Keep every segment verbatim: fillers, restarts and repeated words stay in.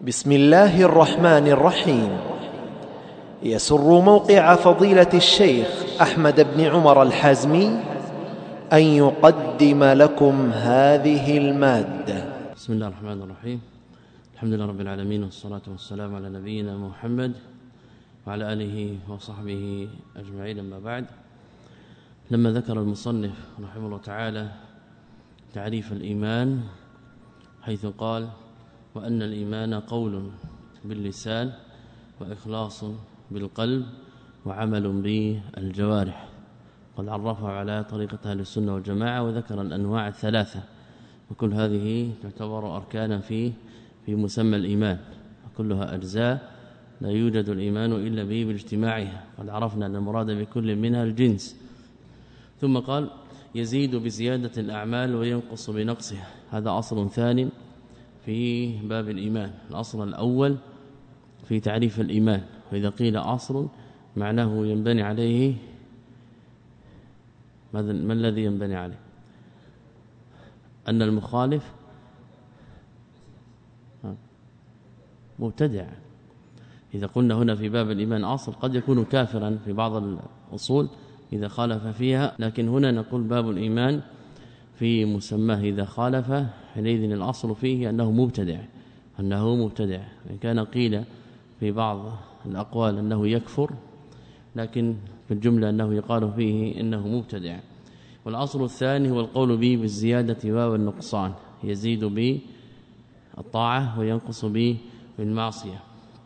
بسم الله الرحمن الرحيم. يسر موقع فضيلة الشيخ أحمد بن عمر الحازمي أن يقدم لكم هذه المادة. بسم الله الرحمن الرحيم. الحمد لله رب العالمين، والصلاة والسلام على نبينا محمد وعلى آله وصحبه أجمعين. أما بعد، لما ذكر المصنف رحمه الله تعالى تعريف الإيمان حيث قال: وأن الإيمان قول باللسان وإخلاص بالقلب وعمل بالجوارح، قد عرفه على طريقة أهل السنة والجماعة، وذكر الأنواع الثلاثة، وكل هذه تعتبر أركانا في في مسمى الإيمان، وكلها أجزاء لا يوجد الإيمان إلا به باجتماعها. قد عرفنا أن المراد بكل منها الجنس. ثم قال: يزيد بزيادة الأعمال وينقص بنقصها. هذا أصل ثاني في باب الإيمان. الأصل الأول في تعريف الإيمان، وإذا قيل أصل معناه ينبني عليه ماذا؟ ما الذي ينبني عليه؟ أن المخالف مبتدع. إذا قلنا هنا في باب الإيمان أصل، قد يكون كافرا في بعض الأصول إذا خالف فيها، لكن هنا نقول باب الإيمان في مسماه إذا خالف، حينئذ الأصل فيه أنه مبتدع أنه مبتدع إن كان قيل في بعض الأقوال أنه يكفر، لكن في الجملة أنه يقال فيه إنه مبتدع. والأصل الثاني هو القول به بالزيادة والنقصان، يزيد بالطاعة وينقص بالمعصية.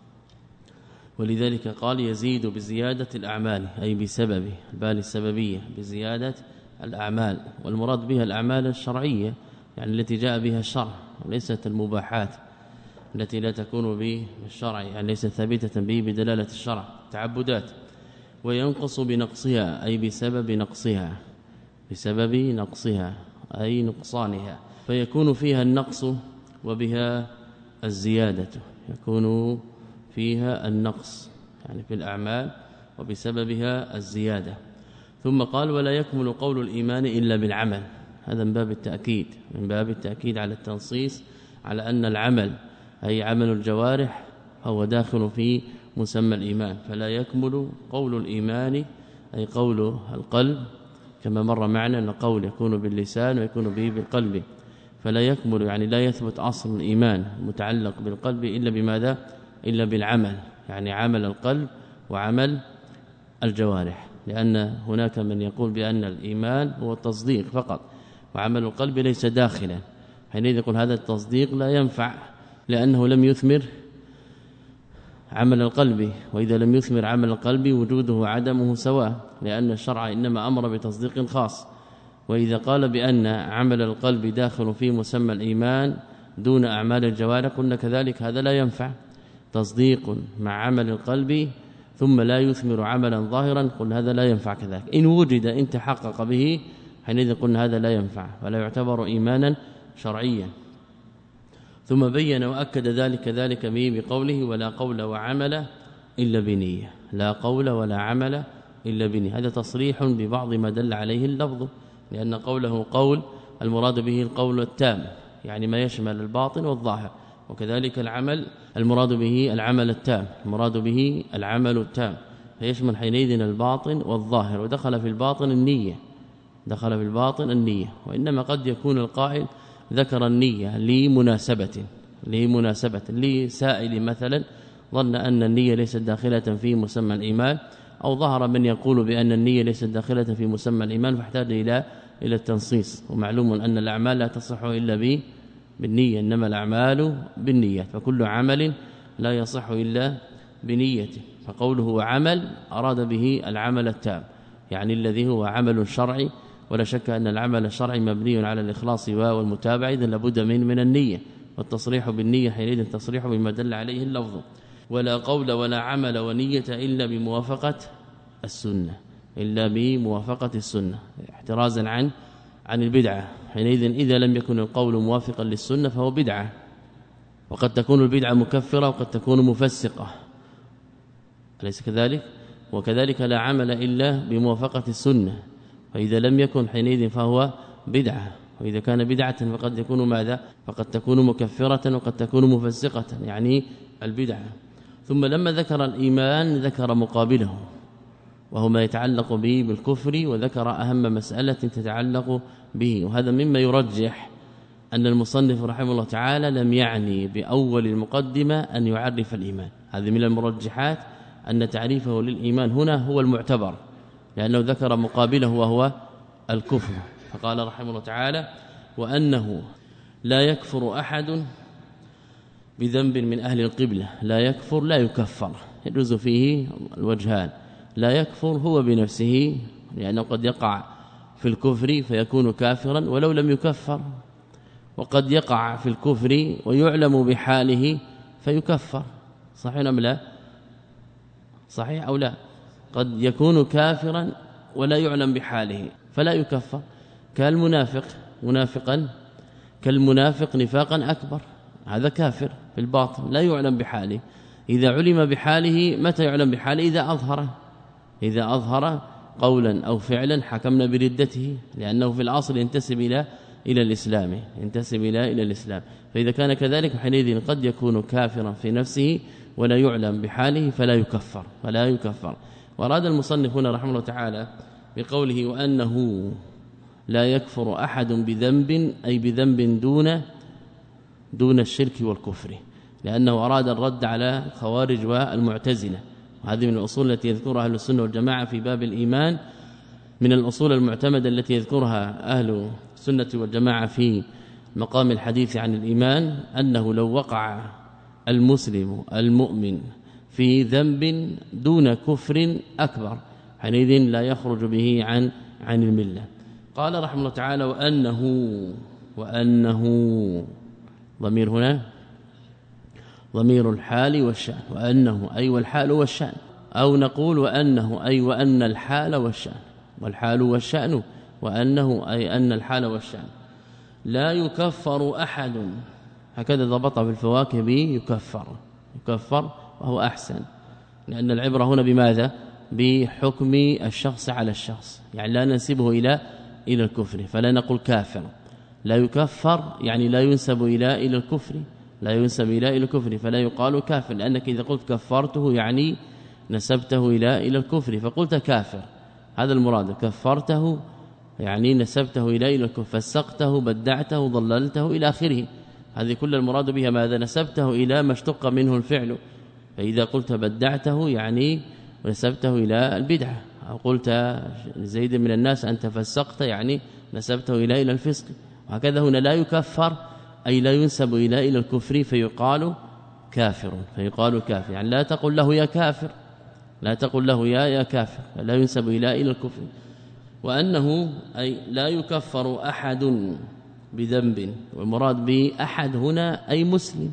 ولذلك قال: يزيد بزيادة الأعمال، أي بسبب البال السببية بزيادة الأعمال، والمراد بها الأعمال الشرعية، يعني التي جاء بها الشرع، وليست المباحات التي لا تكون بالشرع، يعني ليست ثابتة به بدلالة الشرع، تعبدات. وينقص بنقصها، أي بسبب نقصها بسبب نقصها أي نقصانها، فيكون فيها النقص وبها الزيادة، يكون فيها النقص يعني في الأعمال وبسببها الزيادة. ثم قال: ولا يكمل قول الإيمان إلا بالعمل. هذا من باب التأكيد من باب التأكيد على التنصيص على أن العمل أي عمل الجوارح هو داخل في مسمى الإيمان. فلا يكمل قول الإيمان أي قول القلب، كما مر معنا أن قول يكون باللسان ويكون به بالقلب، فلا يكمل يعني لا يثبت أصل الإيمان المتعلق بالقلب إلا بماذا؟ إلا بالعمل، يعني عمل القلب وعمل الجوارح، لأن هناك من يقول بأن الإيمان هو التصديق فقط وعمل القلب ليس داخلا، حينئذ يقول هذا التصديق لا ينفع لأنه لم يثمر عمل القلب، وإذا لم يثمر عمل القلب وجوده وعدمه سواء، لأن الشرع إنما أمر بتصديق خاص. وإذا قال بأن عمل القلب داخل في مسمى الإيمان دون أعمال الجوارح، قلنا كذلك هذا لا ينفع، تصديق مع عمل القلب ثم لا يثمر عملا ظاهرا، قلنا هذا لا ينفع كذلك. إن وجد إن تحقق به، حينئذ قلنا هذا لا ينفع ولا يعتبر إيمانا شرعيا. ثم بين وأكد ذلك ذلك به بقوله: ولا قول وعمل إلا بنية. لا قول ولا عمل إلا بنية، هذا تصريح ببعض ما دل عليه اللفظ، لأن قوله قول المراد به القول التام، يعني ما يشمل الباطن والظاهر، وكذلك العمل المراد به العمل التام، المراد به العمل التام، فيشمل حينئذ الباطن والظاهر. ودخل في الباطن النية دخل في الباطن النية وإنما قد يكون القائل ذكر النية لمناسبة لمناسبة لسائل مثلا ظن أن النية ليست داخلة في مسمى الإيمان، أو ظهر من يقول بأن النية ليست داخلة في مسمى الإيمان، فاحتاج إلى إلى التنصيص. ومعلوم أن الأعمال لا تصح إلا به بالنية، إنما الأعمال بالنيات، فكل عمل لا يصح إلا بنيته. فقوله عمل أراد به العمل التام، يعني الذي هو عمل شرعي، ولا شك أن العمل الشرعي مبني على الإخلاص والمتابعة، إذن لابد من من النية، والتصريح بالنية حينئذ تصريح بما دل عليه اللفظ. ولا قول ولا عمل ونية إلا بموافقة السنة إلا بموافقة السنة احترازا عن عن البدعة. حينئذ إذا لم يكن القول موافقا للسنة فهو بدعة، وقد تكون البدعة مكفرة وقد تكون مفسقة، أليس كذلك؟ وكذلك لا عمل إلا بموافقة السنة، فإذا لم يكن حينئذ فهو بدعة. وإذا كان بدعة فقد يكون ماذا فقد تكون مكفرة وقد تكون مفسقة يعني البدعة. ثم لما ذكر الإيمان ذكر مقابله وهو ما يتعلق به بالكفر، وذكر أهم مسألة تتعلق به، وهذا مما يرجح أن المصنف رحمه الله تعالى لم يعني بأول المقدمة أن يعرف الإيمان. هذه من المرجحات أن تعريفه للإيمان هنا هو المعتبر، لأنه ذكر مقابله وهو الكفر. فقال رحمه الله تعالى: وأنه لا يكفر أحد بذنب من أهل القبلة. لا يكفر لا يكفر، يجوز فيه الوجهان. لا يكفر هو بنفسه، لأنه قد يقع في الكفر فيكون كافرا ولو لم يكفر، وقد يقع في الكفر ويعلم بحاله فيكفر. صحيح أم لا؟ صحيح أو لا؟ قد يكون كافرا ولا يعلم بحاله فلا يكفر، كالمنافق منافقا كالمنافق نفاقا أكبر، هذا كافر في الباطن لا يعلم بحاله. إذا علم بحاله، متى يعلم بحاله؟ إذا أظهر إذا أظهر قولا أو فعلا حكمنا بردته، لأنه في الأصل ينتسب إلى إلى الإسلام ينتسب إلى إلى الإسلام. فإذا كان كذلك حينئذ قد يكون كافرا في نفسه ولا يعلم بحاله فلا يكفر فلا يكفر. وأراد المصنف هنا رحمه الله تعالى بقوله: وأنه لا يكفر أحد بذنب، أي بذنب دون دون الشرك والكفر، لأنه أراد الرد على الخوارج والمعتزلة. وهذه من الأصول التي يذكرها أهل السنة والجماعة في باب الإيمان، من الأصول المعتمدة التي يذكرها أهل السنة والجماعة في مقام الحديث عن الإيمان، أنه لو وقع المسلم المؤمن في ذنب دون كفر أكبر حينئذ لا يخرج به عن عن الملة. قال رحمه الله تعالى: وأنه وأنه ضمير هنا ضمير الحال والشأن، وأنه أي والحال والشأن، أو نقول وأنه أي وأن الحال والشأن، والحال والشأن، وأنه أي أن الحال والشأن لا يكفر أحد. هكذا ضبطها في الفواكه به يكفر يكفر وهو أحسن، لأن العبرة هنا بماذا؟ بحكم الشخص على الشخص، يعني لا ننسبه إلى إلى الكفر، فلا نقول كافر. لا يكفر يعني لا ينسب إلى إلى الكفر لا ينسب إلى إلى الكفر، فلا يقال كافر، لأنك إذا قلت كفرته يعني نسبته إلى إلى الكفر فقلت كافر، هذا المراد. كفرته يعني نسبته إلى إلى الكفر، فسقته بدعته ضللته إلى آخره، هذه كل المراد بها ماذا؟ نسبته إلى ما اشتق منه الفعل. فإذا قلت بدعته يعني نسبته إلى البدعة، أو قلت زيد من الناس أنت فسقت يعني نسبته إلى إلى الفسق. وهكذا هنا لا يكفر أي لا ينسب إلى إلى الكفر فيقال كافر فيقال كافر، يعني لا تقل له يا كافر، لا تقل له يا يا كافر، لا ينسب إلى إلى الكفر. وأنه أي لا يكفر أحد بذنب، والمراد بأحد هنا أي مسلم،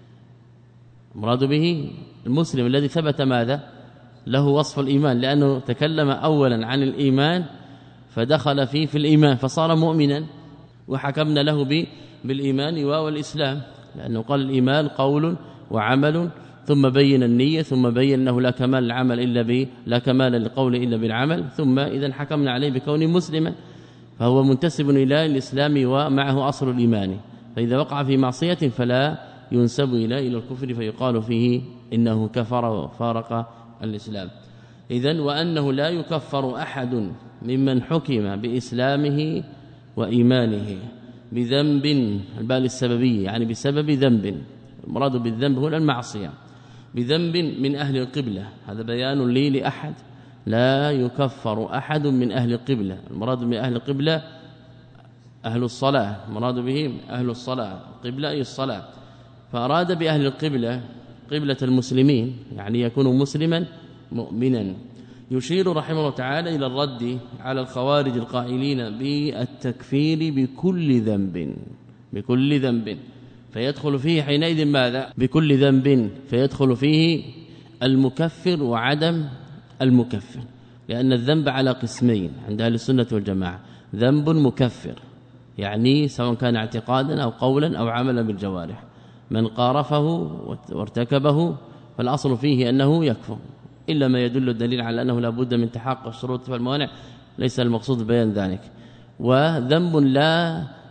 المراد به المسلم الذي ثبت ماذا له وصف الإيمان، لأنه تكلم أولا عن الإيمان فدخل فيه في الإيمان فصار مؤمنا، وحكمنا له بالإيمان والإسلام، لأنه قال الإيمان قول وعمل، ثم بين النية، ثم بين أنه لا كمال العمل إلا ب لا كمال للقول إلا بالعمل، ثم إذا حكمنا عليه بكونه مسلما فهو منتسب إلى الإسلام ومعه أصل الإيمان. فإذا وقع في معصية فلا ينسب إلى إلى الكفر فيقال فيه إنه كفر وفارق الإسلام. إذن وأنه لا يكفر أحد ممن حكم بإسلامه وإيمانه بذنب، البال السببية يعني بسبب ذنب، المراد بالذنب هنا المعصية، بذنب من أهل القبلة، هذا بيان لي لأحد. لا يكفر أحد من أهل القبلة، المراد من أهل القبلة أهل الصلاة، المراد بهم أهل الصلاة، القبلة أي الصلاة. فأراد بأهل القبلة قبلة المسلمين، يعني يكون مسلما مؤمنا. يشير رحمه الله تعالى إلى الرد على الخوارج القائلين بالتكفير بكل ذنب بكل ذنب فيدخل فيه حينئذ ماذا؟ بكل ذنب فيدخل فيه المكفر وعدم المكفر، لأن الذنب على قسمين عند أهل السنة والجماعة: ذنب مكفر يعني سواء كان اعتقادا أو قولا أو عملا بالجوارح، من قارفه وارتكبه فالأصل فيه أنه يكفر، إلا ما يدل الدليل على أنه لا بد من تحقق الشروط فالموانع ليس المقصود بيان ذلك. وذنب لا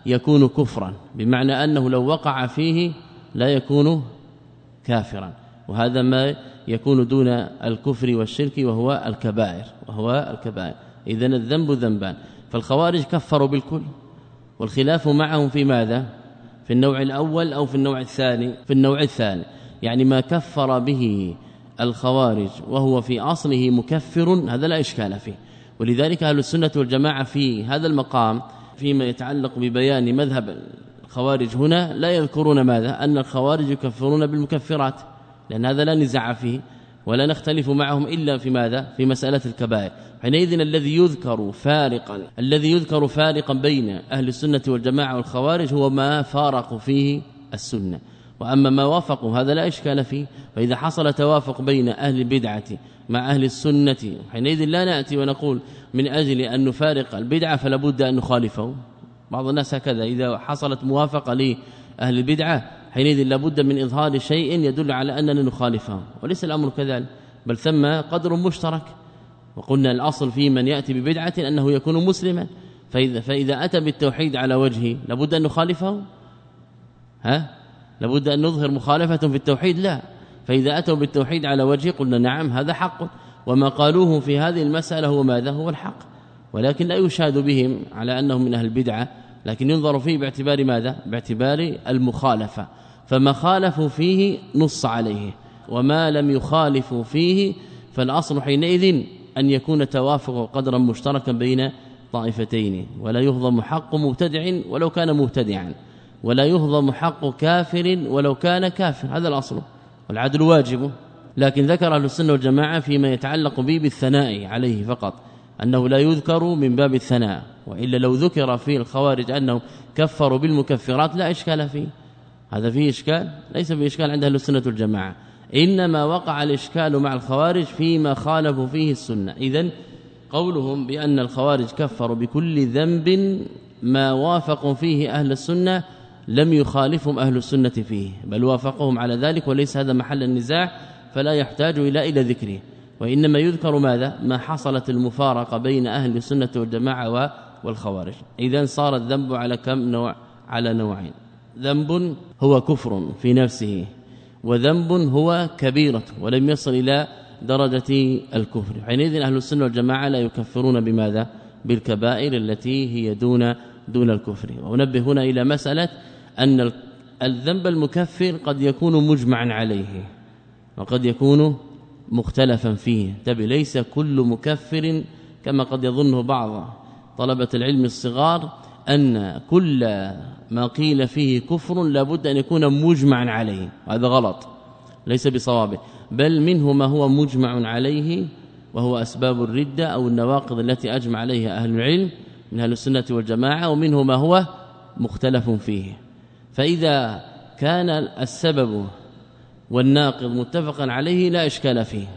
يكون كفرا، بمعنى أنه لو وقع فيه لا يكون كافرا، وهذا ما يكون دون الكفر والشرك وهو الكبائر وهو الكبائر. إذن الذنب ذنبان. فالخوارج كفروا بالكل، والخلاف معهم في ماذا؟ في النوع الأول أو في النوع الثاني؟ في النوع الثاني، يعني ما كفر به الخوارج وهو في أصله مكفر هذا لا إشكال فيه. ولذلك أهل السنة والجماعة في هذا المقام فيما يتعلق ببيان مذهب الخوارج هنا لا يذكرون ماذا؟ أن الخوارج يكفرون بالمكفرات، لأن هذا لا نزاع فيه ولا نختلف معهم إلا في ماذا؟ في مسألة الكبائر. حينئذ الذي يذكر فارقا الذي يذكر فارقا بين أهل السنة والجماعة والخوارج هو ما فارقوا فيه السنة، وأما ما وافقوا هذا لا إشكال فيه. فإذا حصل توافق بين أهل البدعة مع أهل السنة حينئذ لا نأتي ونقول من أجل أن نفارق البدعة فلا بد أن نخالفه. بعض الناس هكذا، إذا حصلت موافقة لأهل البدعة حينئذ لا بد من إظهار شيء يدل على أننا نخالفه، وليس الأمر كذلك، بل ثم قدر مشترك. وقلنا الأصل في من يأتي ببدعة أنه يكون مسلما، فإذا, فإذا أتى بالتوحيد على وجهه لابد أن نخالفه، ها لابد أن نظهر مخالفة في التوحيد؟ لا. فإذا أتوا بالتوحيد على وجهه قلنا نعم هذا حق، وما قالوه في هذه المسألة هو ماذا؟ هو الحق، ولكن لا يشاد بهم على أنهم من أهل البدعة، لكن ينظر فيه باعتبار ماذا؟ باعتبار المخالفة. فما خالفوا فيه نص عليه، وما لم يخالفوا فيه فالأصل حينئذ أن يكون توافق قدرا مشتركا بين طائفتين، ولا يهضم حق مبتدع ولو كان مبتدعا، ولا يهضم حق كافر ولو كان كافر، هذا الأصل، والعدل واجب. لكن ذكر أهل السنة والجماعة فيما يتعلق به بالثناء عليه فقط أنه لا يذكر من باب الثناء، وإلا لو ذكر في الخوارج أنهم كفروا بالمكفرات لا إشكال فيه، هذا فيه إشكال؟ ليس فيه إشكال عند أهل السنة والجماعة، إنما وقع الإشكال مع الخوارج فيما خالفوا فيه السنة. إذن قولهم بأن الخوارج كفروا بكل ذنب ما وافقوا فيه أهل السنة لم يخالفهم أهل السنة فيه، بل وافقهم على ذلك، وليس هذا محل النزاع، فلا يحتاج إلى إلى ذكره، وإنما يذكر ماذا؟ ما حصلت المفارقة بين أهل السنة والجماعة والخوارج. إذن صار الذنب على كم نوع؟ على نوعين: ذنب هو كفر في نفسه، وذنب هو كبيرة ولم يصل إلى درجة الكفر. حينئذ أهل السنة والجماعة لا يكفرون بماذا؟ بالكبائر التي هي دون دون الكفر. ونبه هنا إلى مسألة أن الذنب المكفر قد يكون مجمعا عليه وقد يكون مختلفا فيه، تبي ليس كل مكفر كما قد يظنه بعض طلبة العلم الصغار أن كل ما قيل فيه كفر لابد أن يكون مجمعا عليه، هذا غلط، ليس بصوابه، بل منه ما هو مجمع عليه وهو أسباب الردة أو النواقض التي أجمع عليها أهل العلم من أهل السنة والجماعة، ومنه ما هو مختلف فيه. فإذا كان السبب والناقض متفقا عليه لا إشكال فيه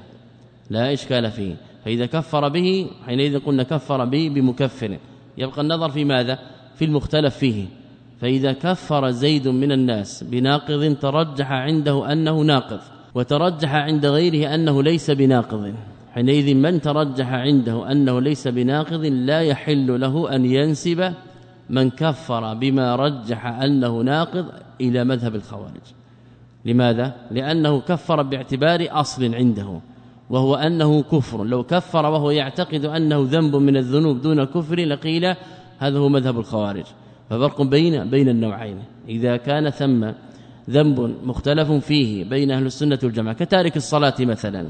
لا إشكال فيه فإذا كفر به حينئذ قلنا كفر به بمكفر، يبقى النظر في ماذا؟ في المختلف فيه. فإذا كفر زيد من الناس بناقض ترجح عنده أنه ناقض، وترجح عند غيره أنه ليس بناقض، حينئذ من ترجح عنده أنه ليس بناقض لا يحل له أن ينسب من كفر بما رجح أنه ناقض إلى مذهب الخوارج. لماذا؟ لأنه كفر باعتبار أصل عنده وهو أنه كفر، لو كفر وهو يعتقد أنه ذنب من الذنوب دون كفر لقيل هذا هو مذهب الخوارج. ففرق بين بين النوعين. إذا كان ثم ذنب مختلف فيه بين أهل السنة والجماعة كتارك الصلاة مثلا،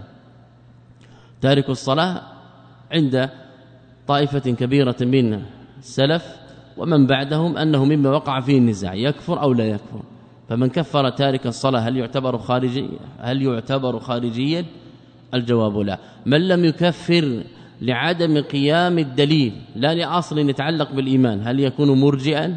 تارك الصلاة عند طائفة كبيرة من السلف ومن بعدهم أنه مما وقع فيه النزاع يكفر أو لا يكفر، فمن كفر تارك الصلاة هل يعتبر خارجي هل يعتبر خارجيا؟ الجواب لا. من لم يكفر لعدم قيام الدليل لا لأصل يتعلق بالإيمان هل يكون مرجئا؟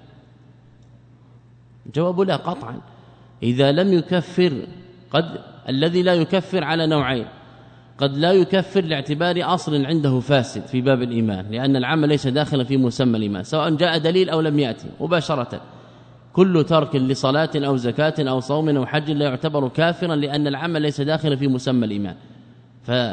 الجواب لا قطعا. إذا لم يكفر، قد الذي لا يكفر على نوعين: قد لا يكفر لاعتبار أصل عنده فاسد في باب الإيمان لأن العمل ليس داخلا في مسمى الإيمان سواء جاء دليل أو لم يأتي مباشرة، كل ترك لصلاة أو زكاة أو صوم أو حج لا يعتبر كافرا لأن العمل ليس داخلا في مسمى الإيمان.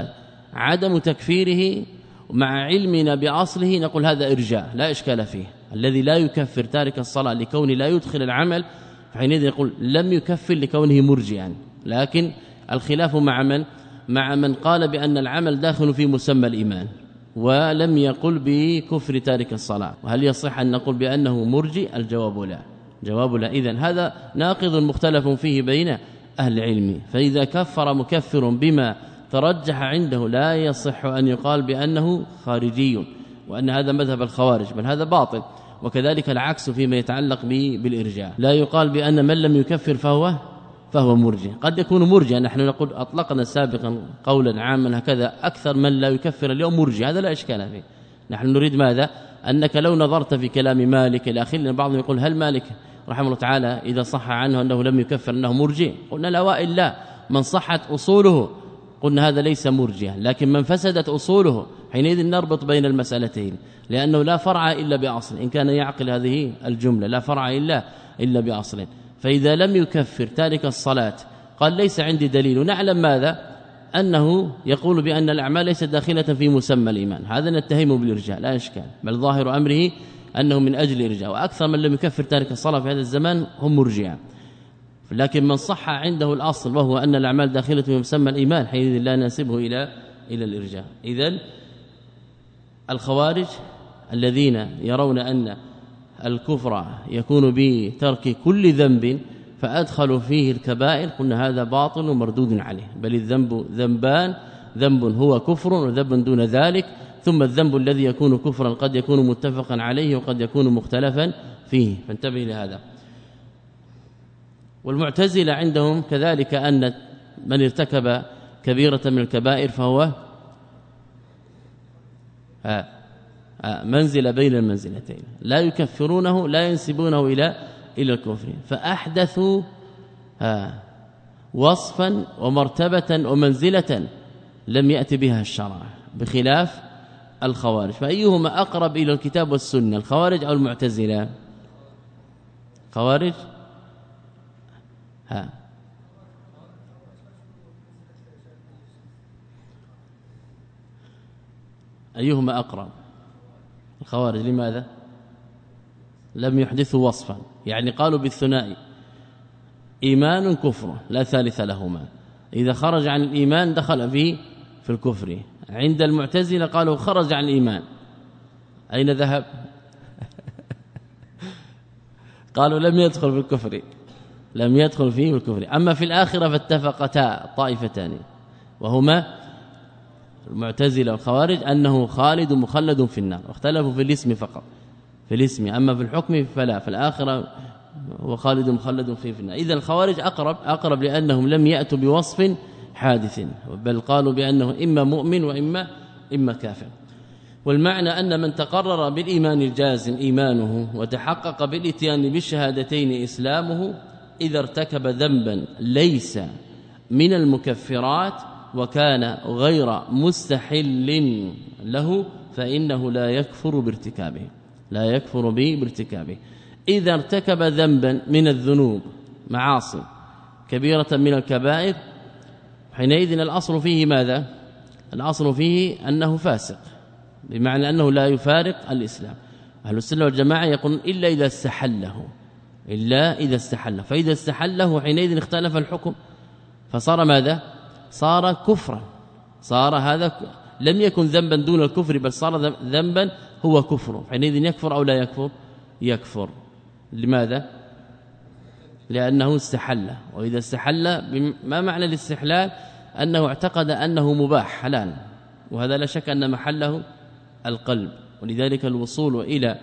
فعدم تكفيره مع علمنا بأصله نقول هذا إرجاء لا إشكال فيه، الذي لا يكفر تارك الصلاة لكونه لا يدخل العمل فحينئذ يقول لم يكفر لكونه مرجئا. لكن الخلاف مع من مع من قال بأن العمل داخل في مسمى الإيمان ولم يقل بكفر تارك الصلاة. وهل يصح أن نقول بأنه مرجئ؟ الجواب لا، جواب لا. إذن هذا ناقض مختلف فيه بين أهل العلم. فإذا كفر مكفر بما ترجح عنده لا يصح أن يقال بأنه خارجي وأن هذا مذهب الخوارج، بل هذا باطل. وكذلك العكس فيما يتعلق بالإرجاء، لا يقال بأن من لم يكفر فهو فهو مرجئ. قد يكون مرجئا، نحن نقول أطلقنا سابقا قولا عاما هكذا أكثر من لا يكفر اليوم مرجئ، هذا لا إشكال فيه. نحن نريد ماذا؟ أنك لو نظرت في كلام مالك إلى آخره، بعضهم يقول هل مالك رحمه الله تعالى إذا صح عنه أنه لم يكفر أنه مرجئ؟ قلنا الأوائل لا، من صحت أصوله قلنا هذا ليس مرجئا، لكن من فسدت أصوله حينئذ نربط بين المسألتين، لأنه لا فرع إلا بأصل. إن كان يعقل هذه الجملة لا فرع إلا إلا بأصل. فإذا لم يكفر تارك الصلاة قال ليس عندي دليل، نعلم ماذا؟ أنه يقول بأن الأعمال ليست داخلة في مسمى الإيمان، هذا نتهمه بالإرجاء لا إشكال، بل ظاهر أمره أنه من أجل إرجاء. وأكثر من لم يكفر تارك الصلاة في هذا الزمان هم مرجئة. لكن من صح عنده الأصل وهو أن الأعمال داخلة في مسمى الإيمان حينئذ لا ننسبه إلى إلى الإرجاء. إذن الخوارج الذين يرون أن الكفر يكون بترك كل ذنب فأدخلوا فيه الكبائر، قلنا هذا باطل ومردود عليه، بل الذنب ذنبان، ذنب هو كفر وذنب دون ذلك، ثم الذنب الذي يكون كفرا قد يكون متفقا عليه وقد يكون مختلفا فيه، فانتبه لهذا. والمعتزلة عندهم كذلك أن من ارتكب كبيرة من الكبائر فهو منزل بين المنزلتين، لا يكفرونه لا ينسبونه إلى إلى الكفر، فأحدثوا وصفا ومرتبة ومنزلة لم يأتي بها الشرع، بخلاف الخوارج. فأيهما أقرب إلى الكتاب والسنة، الخوارج أو المعتزلة؟ خوارج ها أيهما أقرب؟ الخوارج. لماذا؟ لم يحدثوا وصفا، يعني قالوا بالثنائي إيمان كفر لا ثالث لهما، إذا خرج عن الإيمان دخل فيه في الكفر. عند المعتزلة قالوا خرج عن الإيمان، أين ذهب؟ قالوا لم يدخل في الكفر، لم يدخل فيه الكفر. أما في الآخرة فاتفقتا طائفتان وهما المعتزلة والخوارج أنه خالد مخلد في النار، واختلفوا في الاسم فقط، في الاسم، أما في الحكم فلا، في الآخرة هو خالد مخلد فيه في النار. إذا الخوارج أقرب أقرب لأنهم لم يأتوا بوصف حادث، بل قالوا بأنه إما مؤمن وإما إما كافر. والمعنى أن من تقرر بالإيمان الجازم إيمانه وتحقق بالإتيان بالشهادتين إسلامه، إذا ارتكب ذنبا ليس من المكفرات وكان غير مستحل له فإنه لا يكفر بارتكابه، لا يكفر به بارتكابه. إذا ارتكب ذنبا من الذنوب معاصي كبيرة من الكبائر حينئذ الأصل فيه ماذا؟ الأصل فيه أنه فاسق، بمعنى أنه لا يفارق الإسلام. أهل السنة والجماعة يقولون إلا إذا استحله، إلا إذا استحله، فإذا استحله حينئذ اختلف الحكم فصار ماذا؟ صار كفرا، صار هذا لم يكن ذنبا دون الكفر بل صار ذنبا هو كفر، حينئذ يكفر أو لا يكفر؟ يكفر. لماذا؟ لأنه استحل. وإذا استحل، ما معنى الاستحلال؟ أنه اعتقد أنه مباح حلال، وهذا لا شك أن محله القلب، ولذلك الوصول إلى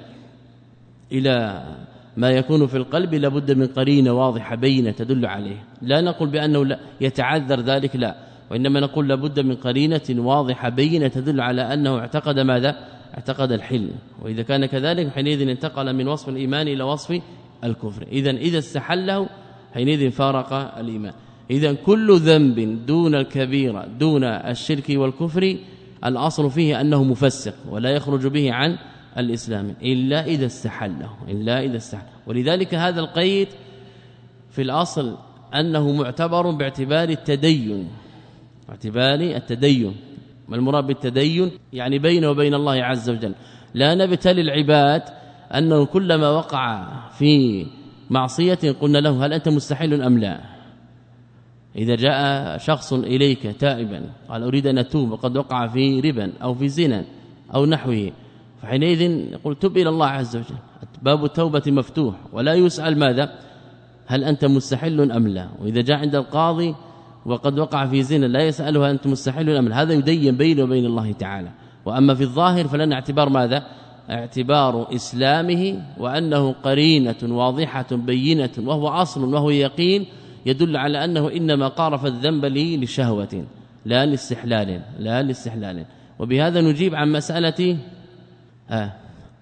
إلى ما يكون في القلب لابد من قرينة واضحة بينة تدل عليه. لا نقول بأنه لا يتعذر ذلك، لا، وإنما نقول لابد من قرينة واضحة بينة تدل على أنه اعتقد ماذا؟ اعتقد الحل. وإذا كان كذلك حينئذ انتقل من وصف الإيمان إلى وصف الكفر. إذن إذا استحله حينئذ فارق الإيمان. إذن كل ذنب دون الكبيرة دون الشرك والكفر الأصل فيه أنه مفسق ولا يخرج به عن الإسلام إلا إذا استحله، إلا إذا استحله. ولذلك هذا القيد في الأصل أنه معتبر باعتبار التدين، باعتبار التدين. ما المراد بالتدين؟ يعني بينه وبين الله عز وجل لا نبتلي العباد أنه كلما وقع في معصية قلنا له هل أنت مستحل أم لا؟ إذا جاء شخص إليك تائبا قال أريد أن أتوب وقد وقع في ربا أو في زنا أو نحوه، فحينئذ يقول تب إلى الله عز وجل، باب التوبة مفتوح ولا يسأل ماذا هل أنت مستحل أم لا. وإذا جاء عند القاضي وقد وقع في زنا لا يسأله أنت مستحل أم لا، هذا يدين بينه وبين الله تعالى. وأما في الظاهر فلن اعتبار ماذا اعتبار إسلامه وأنه قرينة واضحة بينة وهو أصل وهو يقين يدل على أنه إنما قارف الذنب لي لشهوة لا لاستحلال لا لاستحلال. وبهذا نجيب عن مسألة آه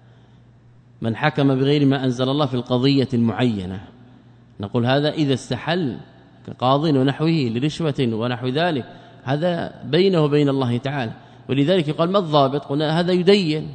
من حكم بغير ما أنزل الله في القضية المعينة، نقول هذا إذا استحل كقاض ونحوه لرشوة ونحو ذلك هذا بينه وبين الله تعالى. ولذلك يقال ما الضابط؟ قلنا هذا يدين،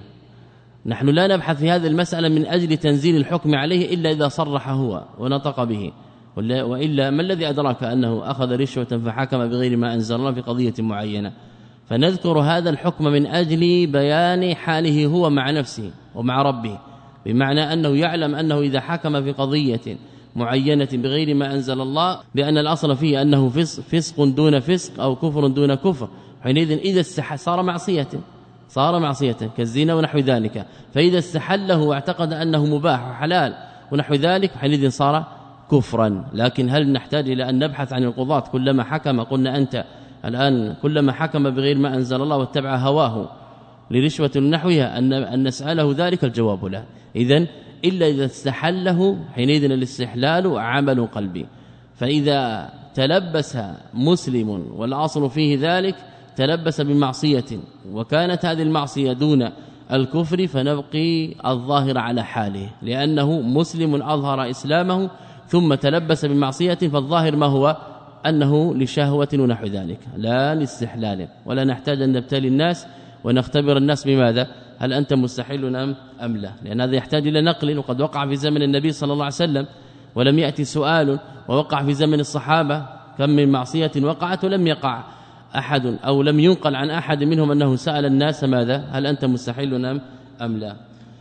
نحن لا نبحث في هذه المسألة من أجل تنزيل الحكم عليه إلا إذا صرح هو ونطق به، وإلا ما الذي أدراك أنه أخذ رشوة فحكم بغير ما أنزل الله في قضية معينة؟ فنذكر هذا الحكم من أجل بيان حاله هو مع نفسه ومع ربه، بمعنى أنه يعلم أنه إذا حكم في قضية معينة بغير ما أنزل الله بأن الأصل فيه أنه فسق دون فسق أو كفر دون كفر، حينئذ إذا استحل صار معصية صار معصية كالزنا ونحو ذلك، فإذا استحله واعتقد أنه مباح وحلال ونحو ذلك حينئذ صار كفرا. لكن هل نحتاج إلى أن نبحث عن القضاة كلما حكم؟ قلنا أنت الآن كلما حكم بغير ما أنزل الله واتبع هواه لرشوة نحوها أن, أن نسأله ذلك؟ الجواب لا. إذن إلا إذا استحله حينئذ الاستحلال عمل قلبي. فإذا تلبس مسلم والأصل فيه ذلك تلبس بمعصية وكانت هذه المعصية دون الكفر فنبقي الظاهر على حاله، لأنه مسلم أظهر إسلامه ثم تلبس بمعصية، فالظاهر ما هو أنه لشهوة ونحو ذلك لا لاستحلال. ولا نحتاج أن نبتلي الناس ونختبر الناس بماذا هل أنت مستحل أم أم لا، لأن هذا يحتاج إلى نقل، وقد وقع في زمن النبي صلى الله عليه وسلم ولم يأتي سؤال، ووقع في زمن الصحابة كم من معصية وقعت ولم يقع أحد أو لم ينقل عن أحد منهم أنه سأل الناس ماذا هل أنت مستحل أم أم لا.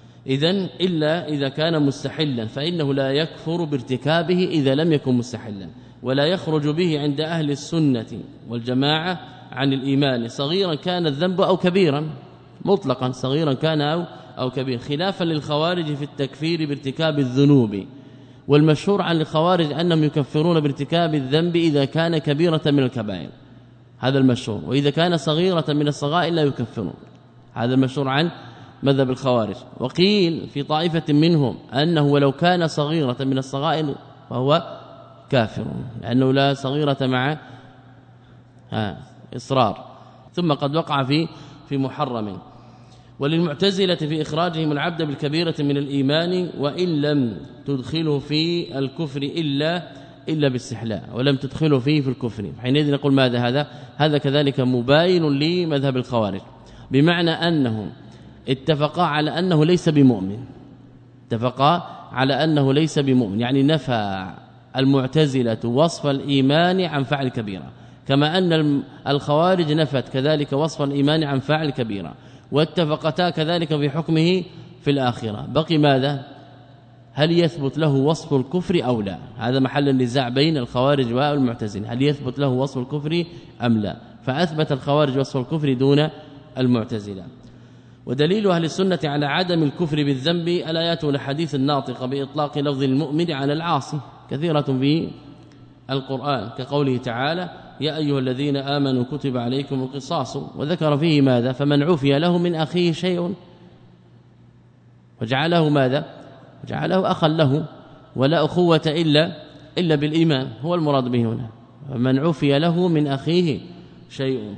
إذن إلا إذا كان مستحلا فإنه لا يكفر بارتكابه إذا لم يكن مستحلا، ولا يخرج به عند أهل السنة والجماعة عن الإيمان صغيرا كان الذنب أو كبيرا، مطلقا صغيرا كان أو أو كبير، خلافا للخوارج في التكفير بارتكاب الذنوب. والمشهور عن الخوارج أنهم يكفرون بارتكاب الذنب إذا كان كبيرة من الكبائر، هذا المشهور، وإذا كان صغيرة من الصغائر لا يكفرون، هذا المشهور عن مذهب الخوارج. وقيل في طائفة منهم أنه ولو كان صغيرة من الصغائر فهو كافر، لأنه لا صغيرة مع ها إصرار، ثم قد وقع في في محرم. وللمعتزلة في إخراجهم العبد بالكبيرة من الإيمان وإن لم تدخله في الكفر إلا إلا بالاستحلاء، ولم تدخله فيه في الكفر، حينئذ نقول ماذا هذا هذا كذلك مباين لمذهب الخوارج، بمعنى أنهم اتفقا على أنه ليس بمؤمن، اتفقا على أنه ليس بمؤمن، يعني نفى المعتزلة وصف الإيمان عن فعل كبيرة، كما أن الخوارج نفت كذلك وصف الإيمان عن فعل كبيرة، واتفقتا كذلك في حكمه في الآخرة. بقي ماذا هل يثبت له وصف الكفر أو لا؟ هذا محل النزاع بين الخوارج والمعتزلة، هل يثبت له وصف الكفر أم لا؟ فأثبت الخوارج وصف الكفر دون المعتزلة. ودليل أهل السنة على عدم الكفر بالذنب الآيات والحديث الناطقة بإطلاق لفظ المؤمن على العاصي كثيرة في القرآن، كقوله تعالى يا أيها الذين آمنوا كتب عليكم القصاص، وذكر فيه ماذا فمن عفي له من أخيه شيء وجعله ماذا جعله أخا له، ولا أخوة إلا إلا بالإيمان، هو المراد به هنا فمن عفي له من أخيه شيء.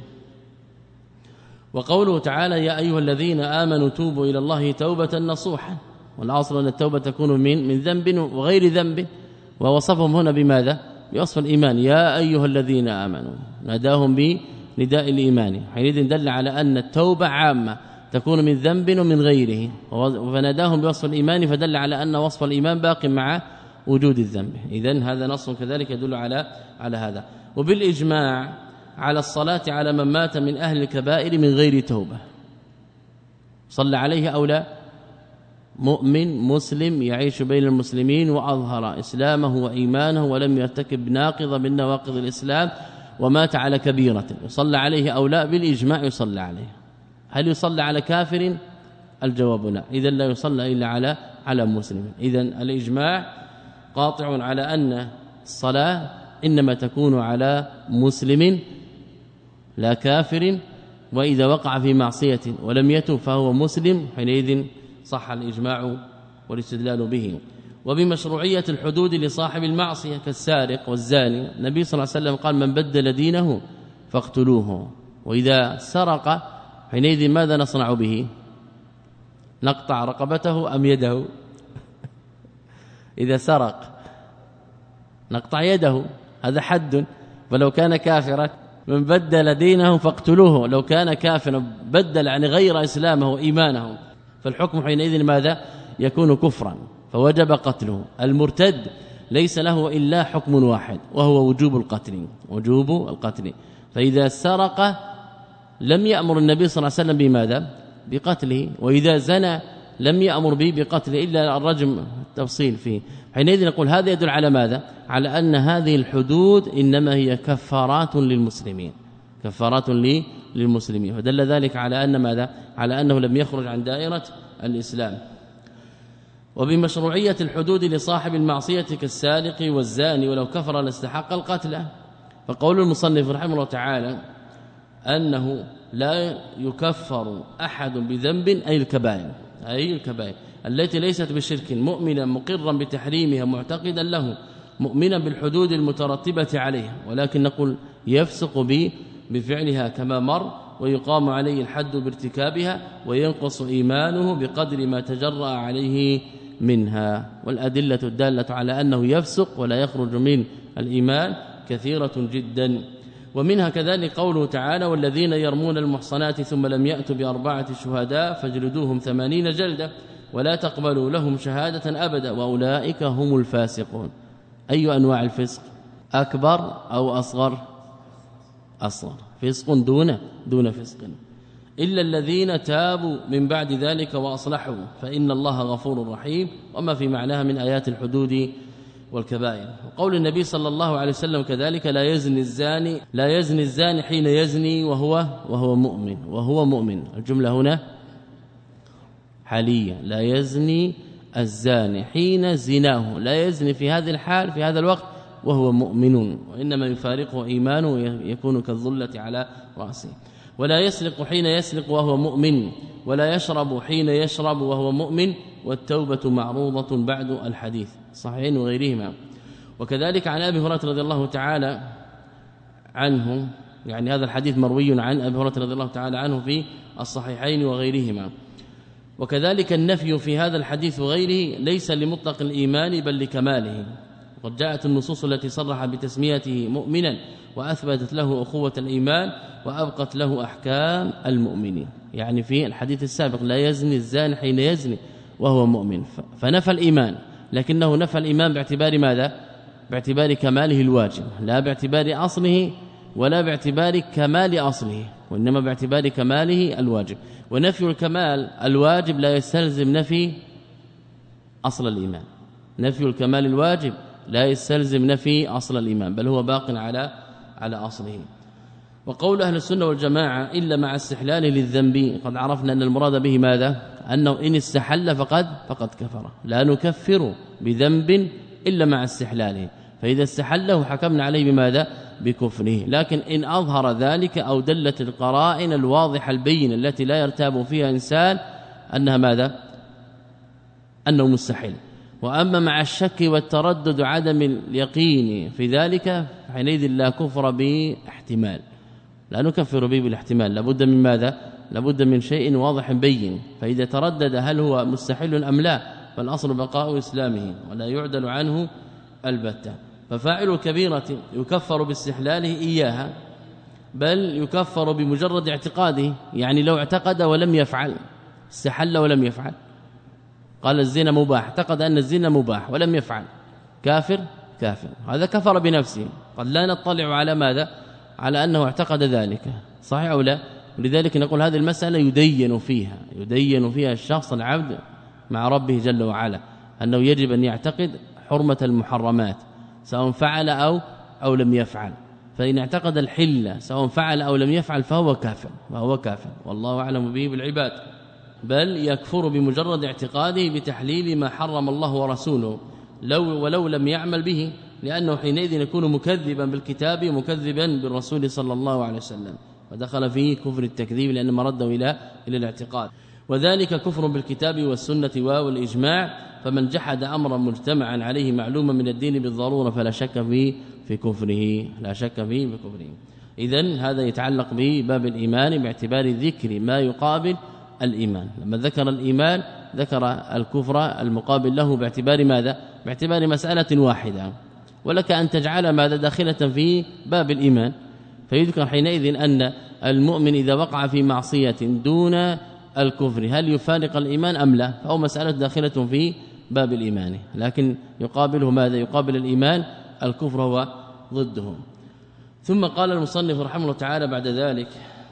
وقوله تعالى يا أيها الذين آمنوا توبوا إلى الله توبة نصوحا، والأصل أن التوبة تكون من من ذنب وغير ذنب، ووصفهم هنا بماذا بوصف الإيمان يا أيها الذين آمنوا، ناداهم بنداء الإيمان، حينئذ دل على أن التوبة عامة تكون من ذنب ومن غيره، فناداهم بوصف الإيمان فدل على أن وصف الإيمان باق مع وجود الذنب. إذن هذا نص كذلك يدل على على هذا. وبالإجماع على الصلاة على من مات من أهل الكبائر من غير توبة، صلى عليه أو لا مؤمن مسلم يعيش بين المسلمين وأظهر إسلامه وإيمانه ولم يرتكب ناقضة من نواقض الإسلام ومات على كبيرة يصلى عليه أو لا؟ بالإجماع يصلى عليه. هل يصلى على كافر؟ الجواب لا، إذن لا يصلى إلا على على مسلم. إذن الإجماع قاطع على أن الصلاة إنما تكون على مسلم لا كافر، وإذا وقع في معصية ولم يتب فهو مسلم، حينئذ صح الإجماع والاستدلال به. وبمشروعية الحدود لصاحب المعصية كالسارق والزاني، النبي صلى الله عليه وسلم قال من بدل دينه فاقتلوه. وإذا سرق حينئذ ماذا نصنع به؟ نقطع رقبته أم يده؟ إذا سرق نقطع يده، هذا حد. ولو كان كافرا من بدل دينه فاقتلوه، لو كان كافرا بدل عن غير إسلامه وإيمانه فالحكم حينئذ ماذا؟ يكون كفرا فوجب قتله. المرتد ليس له إلا حكم واحد وهو وجوب القتل، وجوب القتل. فإذا سرق لم يأمر النبي صلى الله عليه وسلم بماذا؟ بقتله. وإذا زنى لم يأمر به بقتله إلا الرجم، التفصيل فيه. حينئذ نقول هذا يدل على ماذا؟ على أن هذه الحدود إنما هي كفارات للمسلمين، كفارات للمسلمين. فدل ذلك على أن ماذا؟ على أنه لم يخرج عن دائرة الإسلام. وبمشروعية الحدود لصاحب المعصية كالسارق والزاني ولو كفر لاستحق القتل. فقول المصنف رحمه الله تعالى أنه لا يكفر أحد بذنب أي الكبائر، أي الكبائر التي ليست بشرك، مؤمنا مقرا بتحريمها معتقدا له، مؤمنا بالحدود المترتبة عليها، ولكن نقول يفسق به بفعلها كما مر، ويقام عليه الحد بارتكابها، وينقص إيمانه بقدر ما تجرأ عليه منها. والأدلة الدالة على أنه يفسق ولا يخرج من الإيمان كثيرة جدا. ومنها كذلك قوله تعالى والذين يرمون المحصنات ثم لم يأتوا بأربعة شهداء فاجلدوهم ثمانين جلدة ولا تقبلوا لهم شهادة أبدا وأولئك هم الفاسقون. أي أنواع الفسق؟ أكبر أو أصغر؟ أصغر. فسق دون دون فسق. إلا الذين تابوا من بعد ذلك وأصلحوا فإن الله غفور رحيم، وما في معناها من آيات الحدود والكبائر. وقول النبي صلى الله عليه وسلم كذلك لا يزني الزاني لا يزني الزاني حين يزني وهو وهو مؤمن وهو مؤمن. الجملة هنا حالية، لا يزني الزاني حين زناه، لا يزني في هذه الحال في هذا الوقت وهو مؤمن، وإنما يفارقه إيمانه يكون كالظلة على رأسه. ولا يسرق حين يسرق وهو مؤمن، ولا يشرب حين يشرب وهو مؤمن، والتوبة معروضة بعد الحديث صحيحين وغيرهما. وكذلك عن أبي هريرة رضي الله تعالى عنه، يعني هذا الحديث مروي عن أبي هريرة رضي الله تعالى عنه في الصحيحين وغيرهما. وكذلك النفي في هذا الحديث وغيره ليس لمطلق الإيمان بل لكماله. وقد جاءت النصوص التي صرح بتسميته مؤمنا وأثبتت له أخوة الإيمان وأبقت له أحكام المؤمنين. يعني في الحديث السابق لا يزني الزاني حين يزني وهو مؤمن، فنفى الإيمان، لكنه نفى الإيمان باعتبار ماذا؟ باعتبار كماله الواجب، لا باعتبار أصله ولا باعتبار كمال أصله، وإنما باعتبار كماله الواجب. ونفي الكمال الواجب لا يستلزم نفي أصل الإيمان، نفي الكمال الواجب لا يستلزم نفي أصل الإيمان، بل هو باق على على أصله. وقول أهل السنة والجماعة إلا مع استحلال للذنب، قد عرفنا أن المراد به ماذا؟ أنه إن استحل فقد فقد كفر، لا نكفر بذنب إلا مع استحلاله، فإذا استحله حكمنا عليه بماذا؟ بكفره. لكن إن أظهر ذلك أو دلت القرائن الواضحة البينة التي لا يرتاب فيها إنسان أنها ماذا؟ أنه مستحيل. وأما مع الشك والتردد عدم اليقين في ذلك حينئذ لا كفر باحتمال، لا نكفر به بالاحتمال، لابد من ماذا؟ لابد من شيء واضح بين. فإذا تردد هل هو مستحيل أم لا فالأصل بقاء إسلامه ولا يعدل عنه البتة. ففاعل الكبيرة يكفر باستحلاله إياها، بل يكفر بمجرد اعتقاده، يعني لو اعتقد ولم يفعل، استحل ولم يفعل، قال الزنا مباح، اعتقد أن الزنا مباح ولم يفعل، كافر كافر، هذا كفر بنفسه. قد لا نطلع على ماذا؟ على أنه اعتقد ذلك، صحيح أو لا؟ لذلك نقول هذه المسألة يدين فيها يدين فيها الشخص العبد مع ربه جل وعلا أنه يجب أن يعتقد حرمة المحرمات سواء فعل أو أو لم يفعل. فإن اعتقد الحل سواء فعل أو لم يفعل فهو كافر وهو كافر والله أعلم به بالعباد. بل يكفر بمجرد اعتقاده بتحليل ما حرم الله ورسوله لو ولو لم يعمل به، لأنه حينئذ يكون مكذبا بالكتاب ومكذبا بالرسول صلى الله عليه وسلم، ودخل فيه كفر التكذيب لأن مرده إلى إلى الاعتقاد. وذلك كفر بالكتاب والسنة والإجماع، فمن جحد أمرا مجتمعا عليه معلوما من الدين بالضرورة فلا شك فيه في كفره لا شك فيه بكفره. إذن هذا يتعلق بباب الإيمان باعتبار ذكر ما يقابل الإيمان. لما ذكر الإيمان ذكر الكفر المقابل له باعتبار ماذا؟ باعتبار مسألة واحدة، ولك أن تجعل ماذا داخلة في باب الإيمان. فيذكر حينئذ أن المؤمن إذا وقع في معصية دون الكفر هل يفارق الإيمان أم لا، فهو مسألة داخلة في باب الإيمان، لكن يقابله ماذا؟ يقابل الإيمان الكفر هو ضده. ثم قال المصنف رحمه الله تعالى بعد ذلك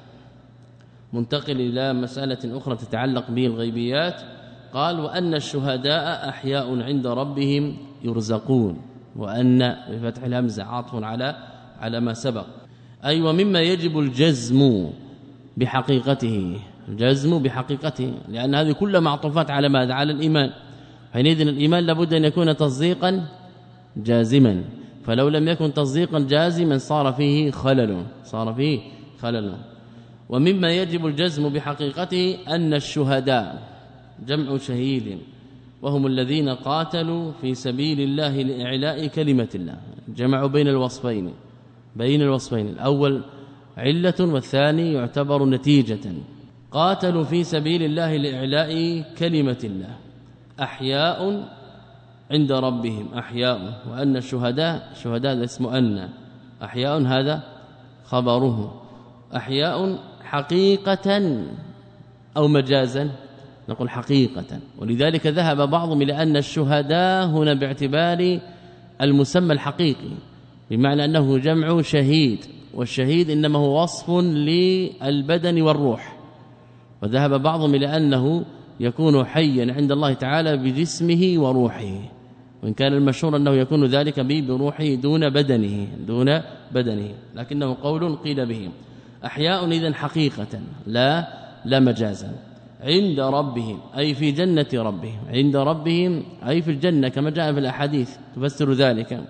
منتقل إلى مسألة أخرى تتعلق به الغيبيات، قال وأن الشهداء أحياء عند ربهم يرزقون، وأن بفتح الهمزة عاطف على على ما سبق، أي ومما يجب الجزم بحقيقته، الجزم بحقيقته، لأن هذه كلها معطوفات على ماذا؟ على الإيمان. حينئذ الإيمان لابد أن يكون تصديقا جازما، فلو لم يكن تصديقا جازما صار فيه خلل صار فيه خلل. ومما يجب الجزم بحقيقته أن الشهداء جمع شهيد، وهم الذين قاتلوا في سبيل الله لإعلاء كلمة الله. جمعوا بين الوصفين بين الوصفين الأول علة والثاني يعتبر نتيجة. قاتلوا في سبيل الله لإعلاء كلمة الله أحياء عند ربهم أحياء، وأن الشهداء شهداء اسم أن أحياء هذا خبره، أحياء حقيقة أو مجازا؟ نقول حقيقة. ولذلك ذهب بعضهم إلى أن الشهداء هنا باعتبار المسمى الحقيقي، بمعنى أنه جمع شهيد، والشهيد إنما هو وصف للبدن والروح. وذهب بعضهم إلى أنه يكون حيا عند الله تعالى بجسمه وروحه، وإن كان المشهور أنه يكون ذلك به بروحه دون بدنه دون بدنه لكنه قول قيل به. أحياء إذن حقيقة لا لا مجازا عند ربهم أي في جنة ربهم، عند ربهم أي في الجنة كما جاء في الأحاديث تفسر ذلك.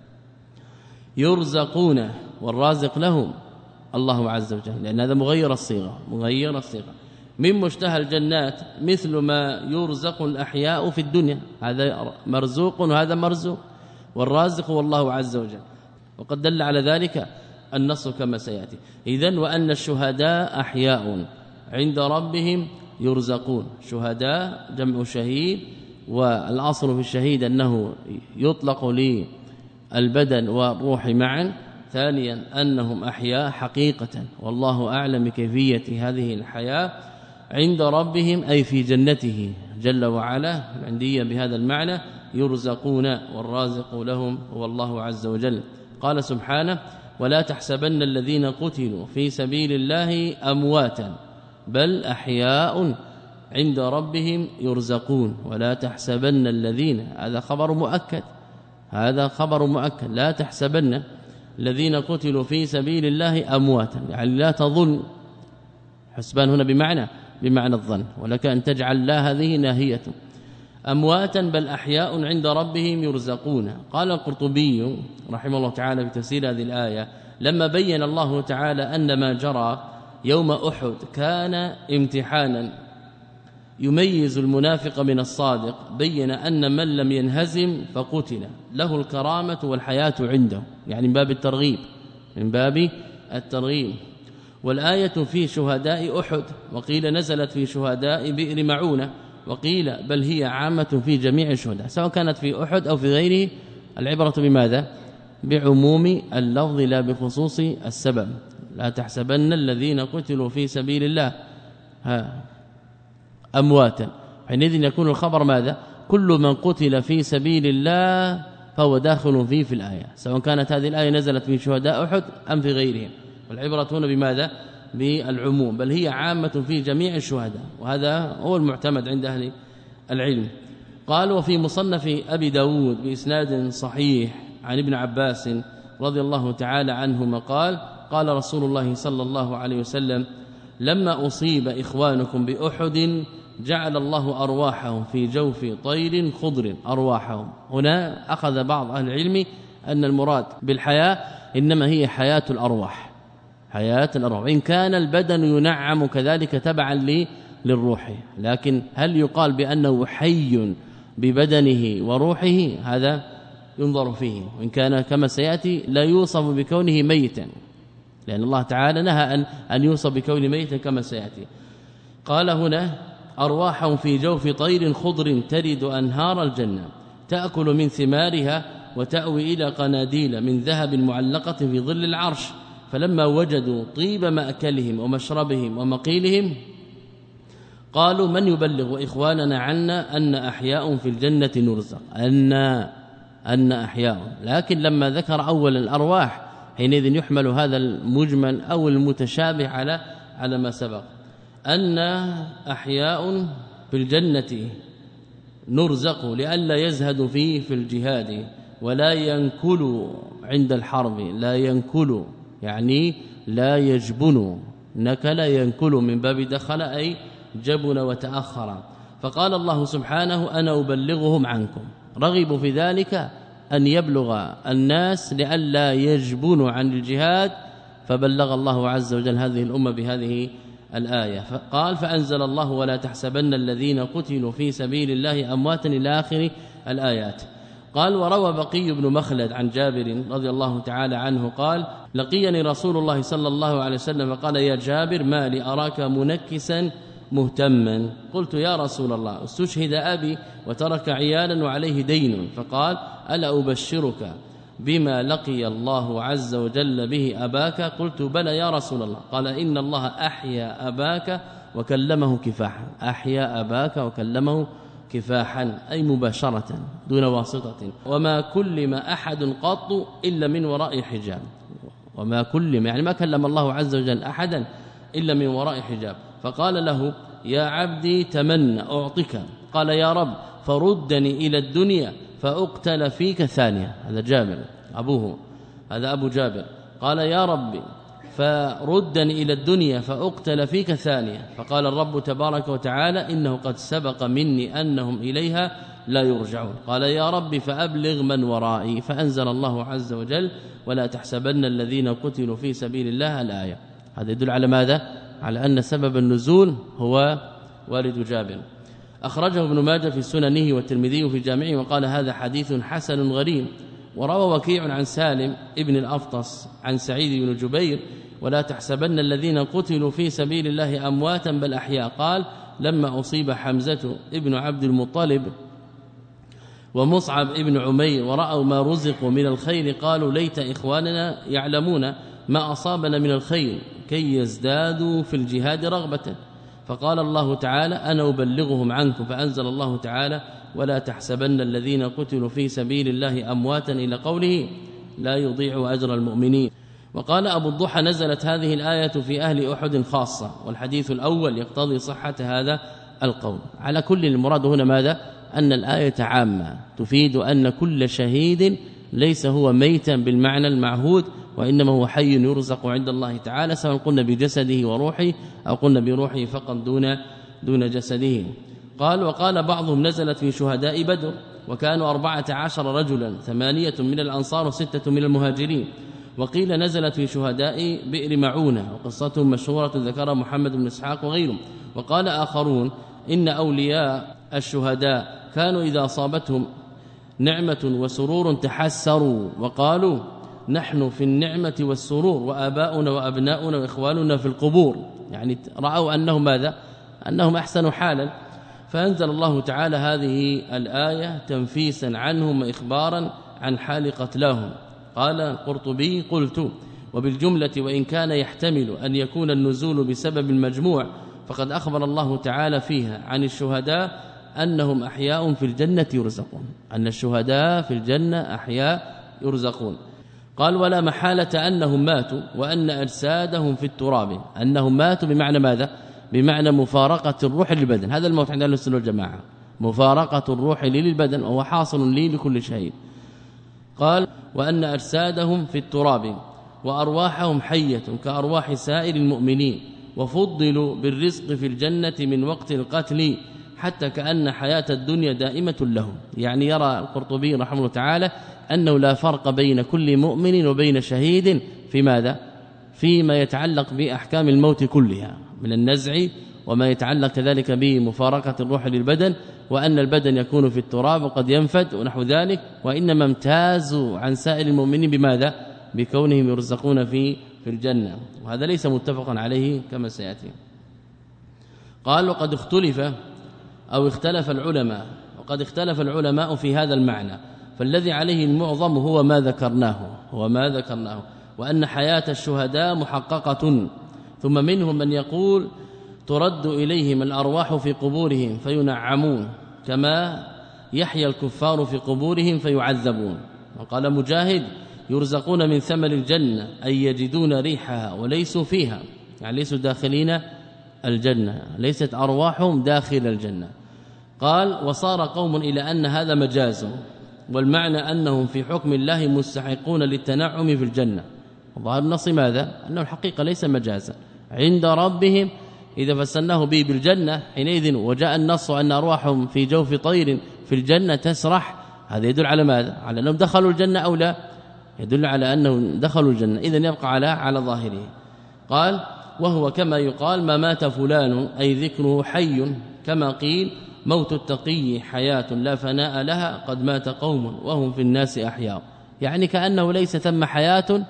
يرزقون والرازق لهم الله عز وجل، لأن هذا مغير الصيغة مغير الصيغة من مشتهى الجنات مثل ما يرزق الأحياء في الدنيا، هذا مرزوق وهذا مرزوق، والرازق هو الله عز وجل، وقد دل على ذلك النص كما سيأتي. إذن وأن الشهداء أحياء عند ربهم يرزقون، شهداء جمع شهيد، والأصل في الشهيد أنه يطلق للبدن والروح معا. ثانيا أنهم أحياء حقيقة، والله أعلم بكيفية هذه الحياة عند ربهم أي في جنته جل وعلا، العندية بهذا المعنى. يرزقون والرازق لهم هو الله عز وجل. قال سبحانه ولا تحسبن الذين قتلوا في سبيل الله أمواتا بل أحياء عند ربهم يرزقون. ولا تحسبن الذين، هذا خبر مؤكد هذا خبر مؤكد لا تحسبن الذين قتلوا في سبيل الله أمواتا، يعني لا تظن. حسبان هنا بمعنى بمعنى الظن، ولك أن تجعل لا هذه ناهية. أمواتا بل أحياء عند ربهم يرزقون. قال القرطبي رحمه الله تعالى في تفسير هذه الآية لما بين الله تعالى أن ما جرى يوم أحد كان امتحانا يميز المنافق من الصادق، بين أن من لم ينهزم فقتل له الكرامة والحياة عنده، يعني من باب الترغيب من باب الترغيب. والآية في شهداء أحد، وقيل نزلت في شهداء بئر معونة، وقيل بل هي عامة في جميع الشهداء سواء كانت في أحد أو في غيره. العبرة بماذا؟ بعموم اللفظ لا بخصوص السبب. لا تحسبن الذين قتلوا في سبيل الله ها أمواتا، حينئذ يكون الخبر ماذا؟ كل من قتل في سبيل الله فهو داخل فيه في الآية، سواء كانت هذه الآية نزلت في شهداء أحد أم في غيرهم. والعبرة هنا بماذا؟ بالعموم، بل هي عامة في جميع الشهداء، وهذا هو المعتمد عند أهل العلم. قال وفي مصنف أبي داود بإسناد صحيح عن ابن عباس رضي الله تعالى عنهما قال قال رسول الله صلى الله عليه وسلم لما أصيب إخوانكم بأحد جعل الله أرواحهم في جوف طير خضر. أرواحهم هنا أخذ بعض أهل العلم أن المراد بالحياة إنما هي حياة الأرواح، حياة الأرواح، إن كان البدن ينعم كذلك تبعا للروح، لكن هل يقال بأنه حي ببدنه وروحه؟ هذا ينظر فيه، وإن كان كما سيأتي لا يوصف بكونه ميتا، لأن الله تعالى نهى أن, أن يوصف بكونه ميتا كما سيأتي. قال هنا أرواحهم في جوف طير خضر ترد أنهار الجنة تأكل من ثمارها وتأوي إلى قناديل من ذهب معلقة في ظل العرش، فلما وجدوا طيب مأكلهم ومشربهم ومقيلهم قالوا من يبلغ إخواننا عنا أن أحياء في الجنة نرزق، أن أن أحياء. لكن لما ذكر أول الأرواح حينئذ يحمل هذا المجمل أو المتشابه على على ما سبق، أن أحياء في الجنة نرزق لئلا يزهد فيه في الجهاد ولا ينكل عند الحرب، لا ينكل يعني لا يجبن، نكل ينكل من باب دخل أي جبن وتأخر. فقال الله سبحانه أنا أبلغهم عنكم، رغبوا في ذلك أن يبلغ الناس لئلا يجبنوا عن الجهاد، فبلغ الله عز وجل هذه الأمة بهذه الآية. فقال فأنزل الله ولا تحسبن الذين قتلوا في سبيل الله أمواتا إلى آخر الآيات. قال وروى بقي بن مخلد عن جابر رضي الله تعالى عنه قال لقيني رسول الله صلى الله عليه وسلم فقال يا جابر ما لي أراك منكسا مهتما، قلت يا رسول الله استشهد أبي وترك عيالا وعليه دين، فقال ألا أبشرك بما لقي الله عز وجل به أباك؟ قلت بلى يا رسول الله. قال إن الله أحيا أباك وكلمه كفاحا، أحيا أباك وكلمه كفاحا أي مباشرة دون واسطة، وما كلم أحد قط إلا من وراء حجاب، وما كلم يعني ما كلم الله عز وجل أحدا إلا من وراء حجاب. فقال له يا عبدي تمنى أعطيك، قال يا رب فردني إلى الدنيا فأقتل فيك ثانية. هذا جابر أبوه، هذا أبو جابر. قال يا ربي فردني إلى الدنيا فأقتل فيك ثانية، فقال الرب تبارك وتعالى إنه قد سبق مني أنهم إليها لا يرجعون. قال يا رب فأبلغ من ورائي، فأنزل الله عز وجل ولا تحسبن الذين قتلوا في سبيل الله الآية. هذا يدل على ماذا؟ على أن سبب النزول هو والد جابر. أخرجه ابن ماجه في سننه والترمذي في جامعه وقال هذا حديث حسن غريب. وروى وكيع عن سالم ابن الأفطس عن سعيد بن جبير ولا تحسبن الذين قتلوا في سبيل الله أمواتا بل أحياء. قال لما أصيب حمزة ابن عبد المطلب ومصعب ابن عمير ورأوا ما رزقوا من الخير قالوا ليت إخواننا يعلمون ما أصابنا من الخير كي يزدادوا في الجهاد رغبة. فقال الله تعالى أنا أبلغهم عنكم، فأنزل الله تعالى ولا تحسبن الذين قتلوا في سبيل الله أمواتا إلى قوله لا يضيع أجر المؤمنين. وقال أبو الضحى نزلت هذه الآية في أهل أحد خاصة، والحديث الأول يقتضي صحة هذا القول. على كل المراد هنا ماذا؟ أن الآية عامة تفيد أن كل شهيد ليس هو ميتا بالمعنى المعهود، وإنما هو حي يرزق عند الله تعالى، سواء قلنا بجسده وروحه أو قلنا بروحه فقط دون دون جسده. قال وقال بعضهم نزلت في شهداء بدر وكانوا أربعة عشر رجلا، ثمانية من الأنصار وستة من المهاجرين. وقيل نزلت في شهداء بئر معونة وقصتهم مشهورة ذكر محمد بن إسحاق وغيرهم. وقال آخرون إن أولياء الشهداء كانوا إذا أصابتهم نعمة وسرور تحسروا وقالوا نحن في النعمة والسرور وآباؤنا وأبناؤنا وإخواننا في القبور، يعني رأوا أنهم ماذا؟ أنهم أحسنوا حالا. فأنزل الله تعالى هذه الآية تنفيسا عنهم وإخبارا عن حال قتلاهم. قال القرطبي قلت وبالجملة وإن كان يحتمل أن يكون النزول بسبب المجموع فقد أخبر الله تعالى فيها عن الشهداء أنهم أحياء في الجنة يرزقون، أن الشهداء في الجنة أحياء يرزقون. قال ولا محالة أنهم ماتوا وأن أجسادهم في التراب، أنهم ماتوا بمعنى ماذا؟ بمعنى مفارقة الروح للبدن، هذا الموت عند أهل السنة والجماعة، مفارقة الروح لي للبدن وهو حاصل لي لكل شهيد. قال وأن أجسادهم في التراب وأرواحهم حية كأرواح سائر المؤمنين وفضلوا بالرزق في الجنة من وقت القتل حتى كأن حياة الدنيا دائمة لهم. يعني يرى القرطبي رحمه الله تعالى أنه لا فرق بين كل مؤمن وبين شهيد في ماذا؟ فيما يتعلق بأحكام الموت كلها من النزع وما يتعلق كذلك بمفارقة الروح للبدن، وأن البدن يكون في التراب وقد ينفد ونحو ذلك، وإنما امتازوا عن سائر المؤمنين بماذا؟ بكونهم يرزقون في في الجنة، وهذا ليس متفقا عليه كما سيأتي. قال وقد اختلف أو اختلف العلماء وقد اختلف العلماء في هذا المعنى، فالذي عليه المعظم هو ما ذكرناه هو ما ذكرناه وأن حياة الشهداء محققة. ثم منهم من يقول ترد إليهم الأرواح في قبورهم فينعمون كما يحيى الكفار في قبورهم فيعذبون. وقال مجاهد يرزقون من ثمر الجنة أي يجدون ريحها وليسوا فيها، يعني ليسوا داخلين الجنة، ليست أرواحهم داخل الجنة. قال وصار قوم إلى أن هذا مجاز، والمعنى أنهم في حكم الله مستحقون للتنعم في الجنة. وظاهر النص ماذا؟ أنه الحقيقة ليس مجازا عند ربهم إذا فسرناه به بالجنة حينئذ وجاء النص أن أرواحهم في جوف طير في الجنة تسرح، هذا يدل على ماذا؟ على أنهم دخلوا الجنة أو لا؟ يدل على أنهم دخلوا الجنة، إذن يبقى على على ظاهره. قال وهو كما يقال ما مات فلان أي ذكره حي، كما قيل موت التقي حياة لا فناء لها قد مات قوم وهم في الناس أحياء، يعني كأنه ليس ثم حياة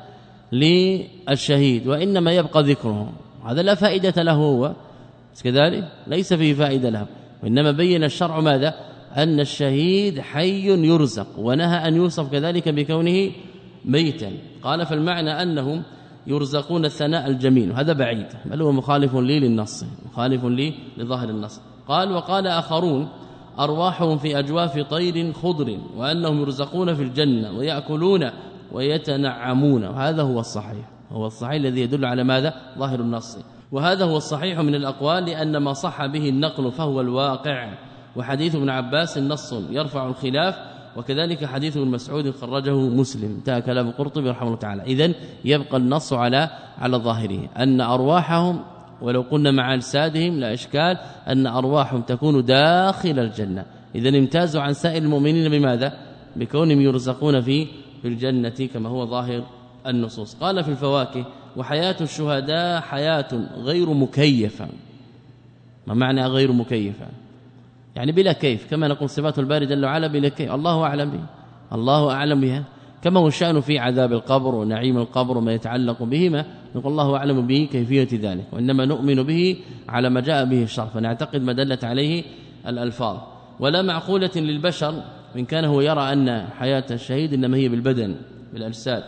للشهيد وإنما يبقى ذكره، هذا لا فائدة له هو كذلك، ليس فيه فائدة له، وإنما بين الشرع ماذا؟ أن الشهيد حي يرزق، ونهى أن يوصف كذلك بكونه ميتا. قال فالمعنى أنهم يرزقون الثناء الجميل، وهذا بعيد بل هو مخالف لي للنص مخالف لي لظاهر النص. قال وقال آخرون أرواحهم في أجواف طير خضر وأنهم يرزقون في الجنة ويأكلون ويتنعمون، وهذا هو الصحيح هو الصحيح الذي يدل على ماذا؟ ظاهر النص، وهذا هو الصحيح من الأقوال لأن ما صح به النقل فهو الواقع. وحديث ابن عباس نص يرفع الخلاف، وكذلك حديث ابن مسعود خرجه مسلم. انتهى كلام القرطبي رحمه الله تعالى. إذن يبقى النص على على ظاهره أن أرواحهم ولو قلنا مع أجسادهم لا إشكال أن أرواحهم تكون داخل الجنة، إذن امتازوا عن سائر المؤمنين بماذا؟ بكونهم يرزقون في في الجنة كما هو ظاهر النصوص. قال في الفواكه وحياة الشهداء حياة غير مكيفة. ما معنى غير مكيفة؟ يعني بلا كيف، كما نقول صفات الباري جل وعلا بلا كيف، الله أعلم به الله أعلم بها، كما هو الشأن في عذاب القبر ونعيم القبر وما يتعلق بهما، نقول الله أعلم به كيفية ذلك، وإنما نؤمن به على ما جاء به الشرع، فنعتقد ما دلت عليه الألفاظ. ولا معقولة للبشر من كان هو يرى أن حياة الشهيد إنما هي بالبدن بالأجساد،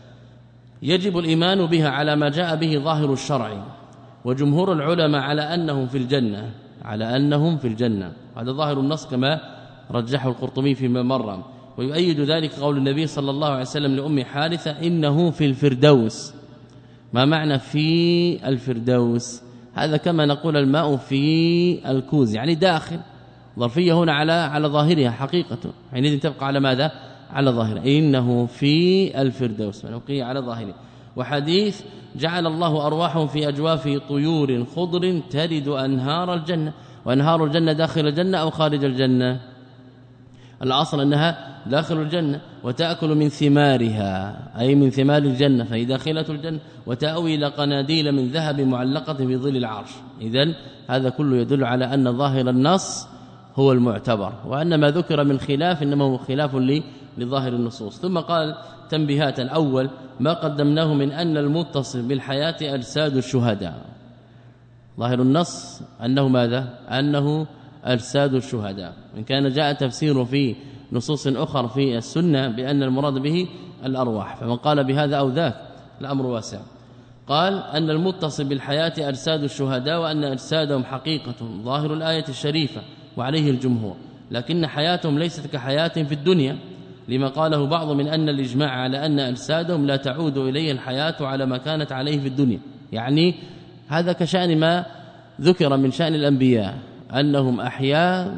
يجب الإيمان بها على ما جاء به ظاهر الشرع، وجمهور العلماء على أنهم في الجنة على أنهم في الجنة، هذا ظاهر النص كما رجحه القرطبي فيما مر. ويؤيد ذلك قول النبي صلى الله عليه وسلم لأم حارثة إنه في الفردوس. ما معنى في الفردوس؟ هذا كما نقول الماء في الكوز، يعني داخل، ظرفية هنا على على ظاهرها حقيقة، حينئذ تبقى على ماذا؟ على ظاهره، إنه في الفردوس منوقية على ظاهره. وحديث جعل الله أرواحهم في أجواف طيور خضر ترد أنهار الجنة، وأنهار الجنة داخل الجنة أو خارج الجنة؟ الأصل أنها داخل الجنة، وتأكل من ثمارها أي من ثمار الجنة فهي داخلة الجنة، وتأوي إلى قناديل من ذهب معلقة في ظل العرش. إذن هذا كله يدل على أن ظاهر النص هو المعتبر، وأن ما ذكر من خلاف إنما هو خلاف لظاهر النصوص. ثم قال تنبيهات: الأول ما قدمناه من أن المتصف بالحياة أجساد الشهداء، ظاهر النص أنه ماذا؟ أنه أجساد الشهداء، وإن كان جاء تفسير في نصوص أخرى في السنة بأن المراد به الأرواح، فمن قال بهذا أو ذاك الأمر واسع. قال أن المتصف بالحياة أجساد الشهداء وأن أجسادهم حقيقة، ظاهر الآية الشريفة وعليه الجمهور، لكن حياتهم ليست كحياة في الدنيا، لما قاله بعض من أن الإجماع على أن أجسادهم لا تعود إليه الحياة على ما كانت عليه في الدنيا، يعني هذا كشأن ما ذكر من شأن الأنبياء أنهم أحياء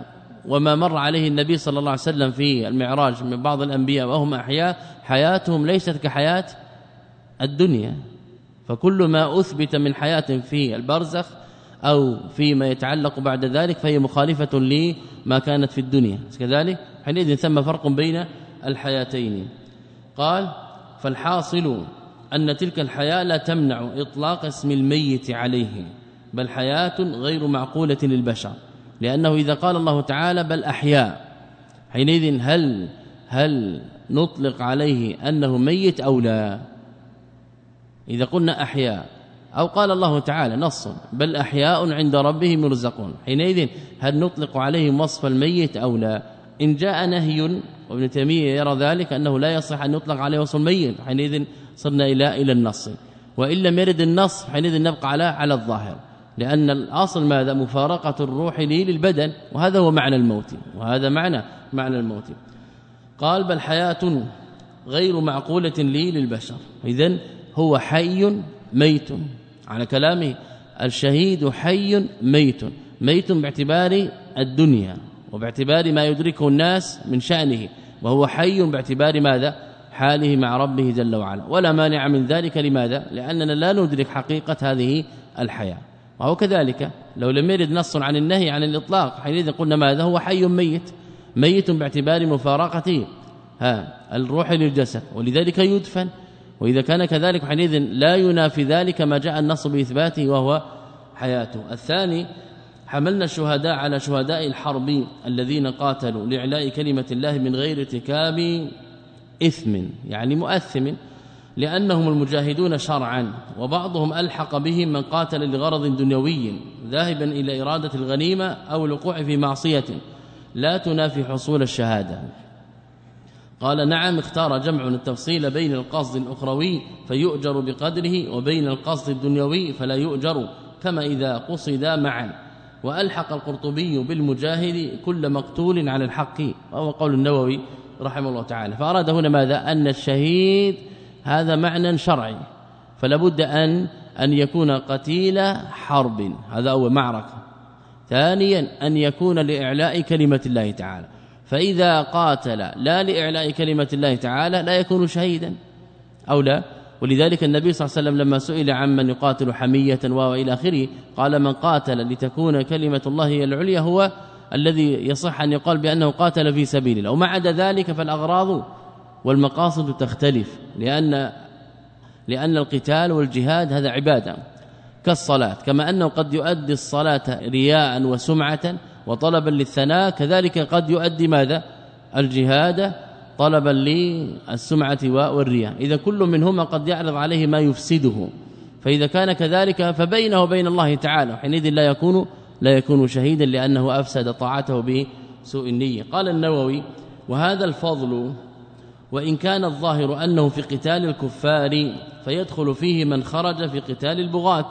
وما مر عليه النبي صلى الله عليه وسلم في المعراج من بعض الأنبياء وهم أحياء حياتهم ليست كحياة الدنيا، فكل ما أثبت من حياة في البرزخ أو فيما يتعلق بعد ذلك فهي مخالفة لما كانت في الدنيا، كذلك حينئذ ثم فرق بين الحياتين. قال فالحاصل أن تلك الحياة لا تمنع إطلاق اسم الميت عليه، بل حياة غير معقولة للبشر، لأنه إذا قال الله تعالى بل أحياء حينئذ هل هل نطلق عليه أنه ميت أو لا؟ إذا قلنا أحياء أو قال الله تعالى نص بل أحياء عند ربهم يرزقون، حينئذ هل نطلق عليهم وصف الميت أو لا؟ إن جاء نهي وابن تيمية يرى ذلك أنه لا يصح أن يطلق عليه وصف الميت، حينئذ صرنا إلى إلى النص، وإن لم يرد النص حينئذ نبقى على على الظاهر، لأن الأصل ماذا؟ مفارقة الروح لي للبدن، وهذا هو معنى الموت، وهذا معنى معنى الموت. قال بل حياة غير معقولة لي للبشر، إذن هو حي ميت، على كلامه الشهيد حي ميت، ميت باعتبار الدنيا وباعتبار ما يدركه الناس من شأنه، وهو حي باعتبار ماذا؟ حاله مع ربه جل وعلا، ولا مانع من ذلك. لماذا؟ لأننا لا ندرك حقيقة هذه الحياة. وهو كذلك لو لم يرد نص عن النهي عن الإطلاق حينئذ قلنا ماذا؟ هو حي ميت، ميت باعتبار مفارقته ها الروح للجسد، ولذلك يدفن، وإذا كان كذلك حينئذ لا ينافي ذلك ما جاء النص بإثباته وهو حياته. الثاني حملنا الشهداء على شهداء الحرب الذين قاتلوا لإعلاء كلمة الله من غير ارتكاب إثم، يعني مؤثم، لأنهم المجاهدون شرعا، وبعضهم ألحق بهم من قاتل لغرض دنيوي ذاهبا إلى إرادة الغنيمة أو الوقوع في معصية لا تنافي حصول الشهادة. قال نعم، اختار جمع التفصيل بين القصد الأخروي فيؤجر بقدره وبين القصد الدنيوي فلا يؤجر، كما إذا قصدا معا. وألحق القرطبي بالمجاهد كل مقتول على الحق، وهو قول النووي رحمه الله تعالى. فأراد هنا ماذا؟ أن الشهيد هذا معنى شرعي، فلا بد أن أن يكون قتيل حرب، هذا أول معركة. ثانيا أن يكون لإعلاء كلمة الله تعالى، فإذا قاتل لا لإعلاء كلمة الله تعالى لا يكون شهيدا أو لا. ولذلك النبي صلى الله عليه وسلم لما سئل عمن يقاتل حمية وإلى آخره قال من قاتل لتكون كلمة الله هي العليا هو الذي يصح أن يقال بأنه قاتل في سبيل الله. ومع ذلك فالأغراض والمقاصد تختلف، لأن لأن القتال والجهاد هذا عبادة كالصلاة، كما أنه قد يؤدي الصلاة رياء وسمعة وطلبا للثناء، كذلك قد يؤدي ماذا؟ الجهاد طلبا للسمعة والرياء. إذا كل منهما قد يعرض عليه ما يفسده، فإذا كان كذلك فبينه وبين الله تعالى حينئذ لا يكون لا يكون شهيدا، لأنه أفسد طاعته بسوء النية. قال النووي وهذا الفضل وإن كان الظاهر أنه في قتال الكفار فيدخل فيه من خرج في قتال البغاة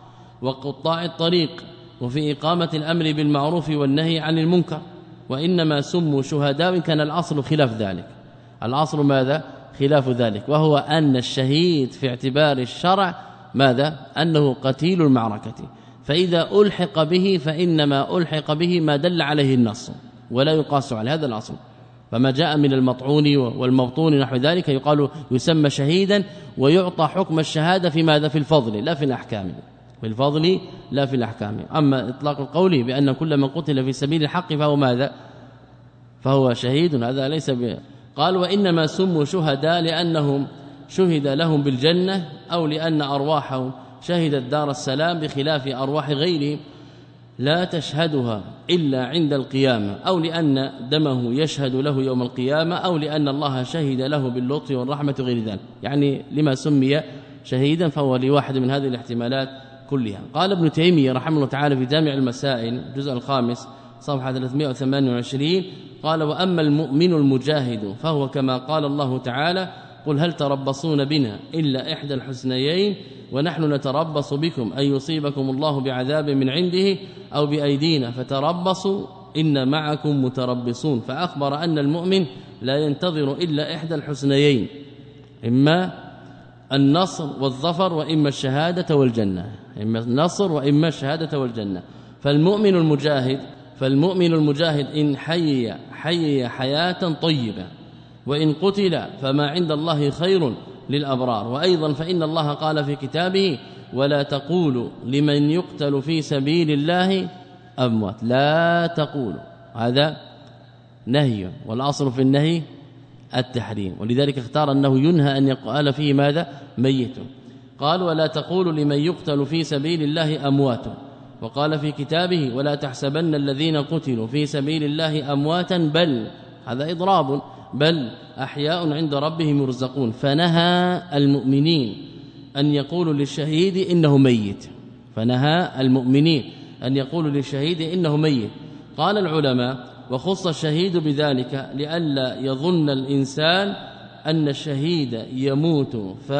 وقطاع الطريق وفي إقامة الأمر بالمعروف والنهي عن المنكر، وإنما سموا شهداء كان الأصل خلاف ذلك. الأصل ماذا؟ خلاف ذلك، وهو أن الشهيد في اعتبار الشرع ماذا؟ أنه قتيل المعركة، فإذا ألحق به فإنما ألحق به ما دل عليه النص ولا يقاس على هذا الأصل. فما جاء من المطعون والمبطون نحو ذلك يقال يسمى شهيدا ويعطى حكم الشهادة في ماذا؟ في الفضل لا في الأحكام، في الفضل لا في الأحكام. أما إطلاق القول بأن كل من قتل في سبيل الحق فهو ماذا؟ فهو شهيد، هذا ليس ب... قال وإنما سموا شهداء لأنهم شهد لهم بالجنة أو لأن أرواحهم شهدت دار السلام بخلاف أرواح غيرهم لا تشهدها إلا عند القيامة، أو لأن دمه يشهد له يوم القيامة، أو لأن الله شهد له باللطف والرحمة غير ذلك، يعني لما سمي شهيدا فهو لواحد من هذه الاحتمالات كلها. قال ابن تيمية رحمه الله تعالى في جامع المسائل الجزء الخامس صفحة ثلاثمائة وثمانية وعشرين قال وأما المؤمن المجاهد فهو كما قال الله تعالى قل هل تربصون بنا إلا إحدى الحسنيين ونحن نتربص بكم أن يصيبكم الله بعذاب من عنده أو بأيدينا فتربصوا إن معكم متربصون. فأخبر أن المؤمن لا ينتظر إلا إحدى الحسنيين، إما النصر والظفر وإما الشهادة والجنة، إما النصر وإما الشهادة والجنة. فالمؤمن المجاهد فالمؤمن المجاهد إن حي حي حياة طيبة وإن قتل فما عند الله خير للأبرار. وأيضا فإن الله قال في كتابه ولا تقولوا لمن يقتل في سبيل الله أموات، لا تقولوا، هذا نهي، والأصل في النهي التحريم، ولذلك اختار أنه ينهى أن يقال فيه ماذا؟ ميت. قال ولا تقولوا لمن يقتل في سبيل الله أموات، وقال في كتابه ولا تحسبن الذين قتلوا في سبيل الله أمواتا بل، هذا إضراب، بل أحياء عند ربهم يرزقون. فنهى المؤمنين أن يقولوا للشهيد إنه ميت، فنهى المؤمنين أن يقولوا للشهيد إنه ميت. قال العلماء وخص الشهيد بذلك لئلا يظن الإنسان أن الشهيد يموت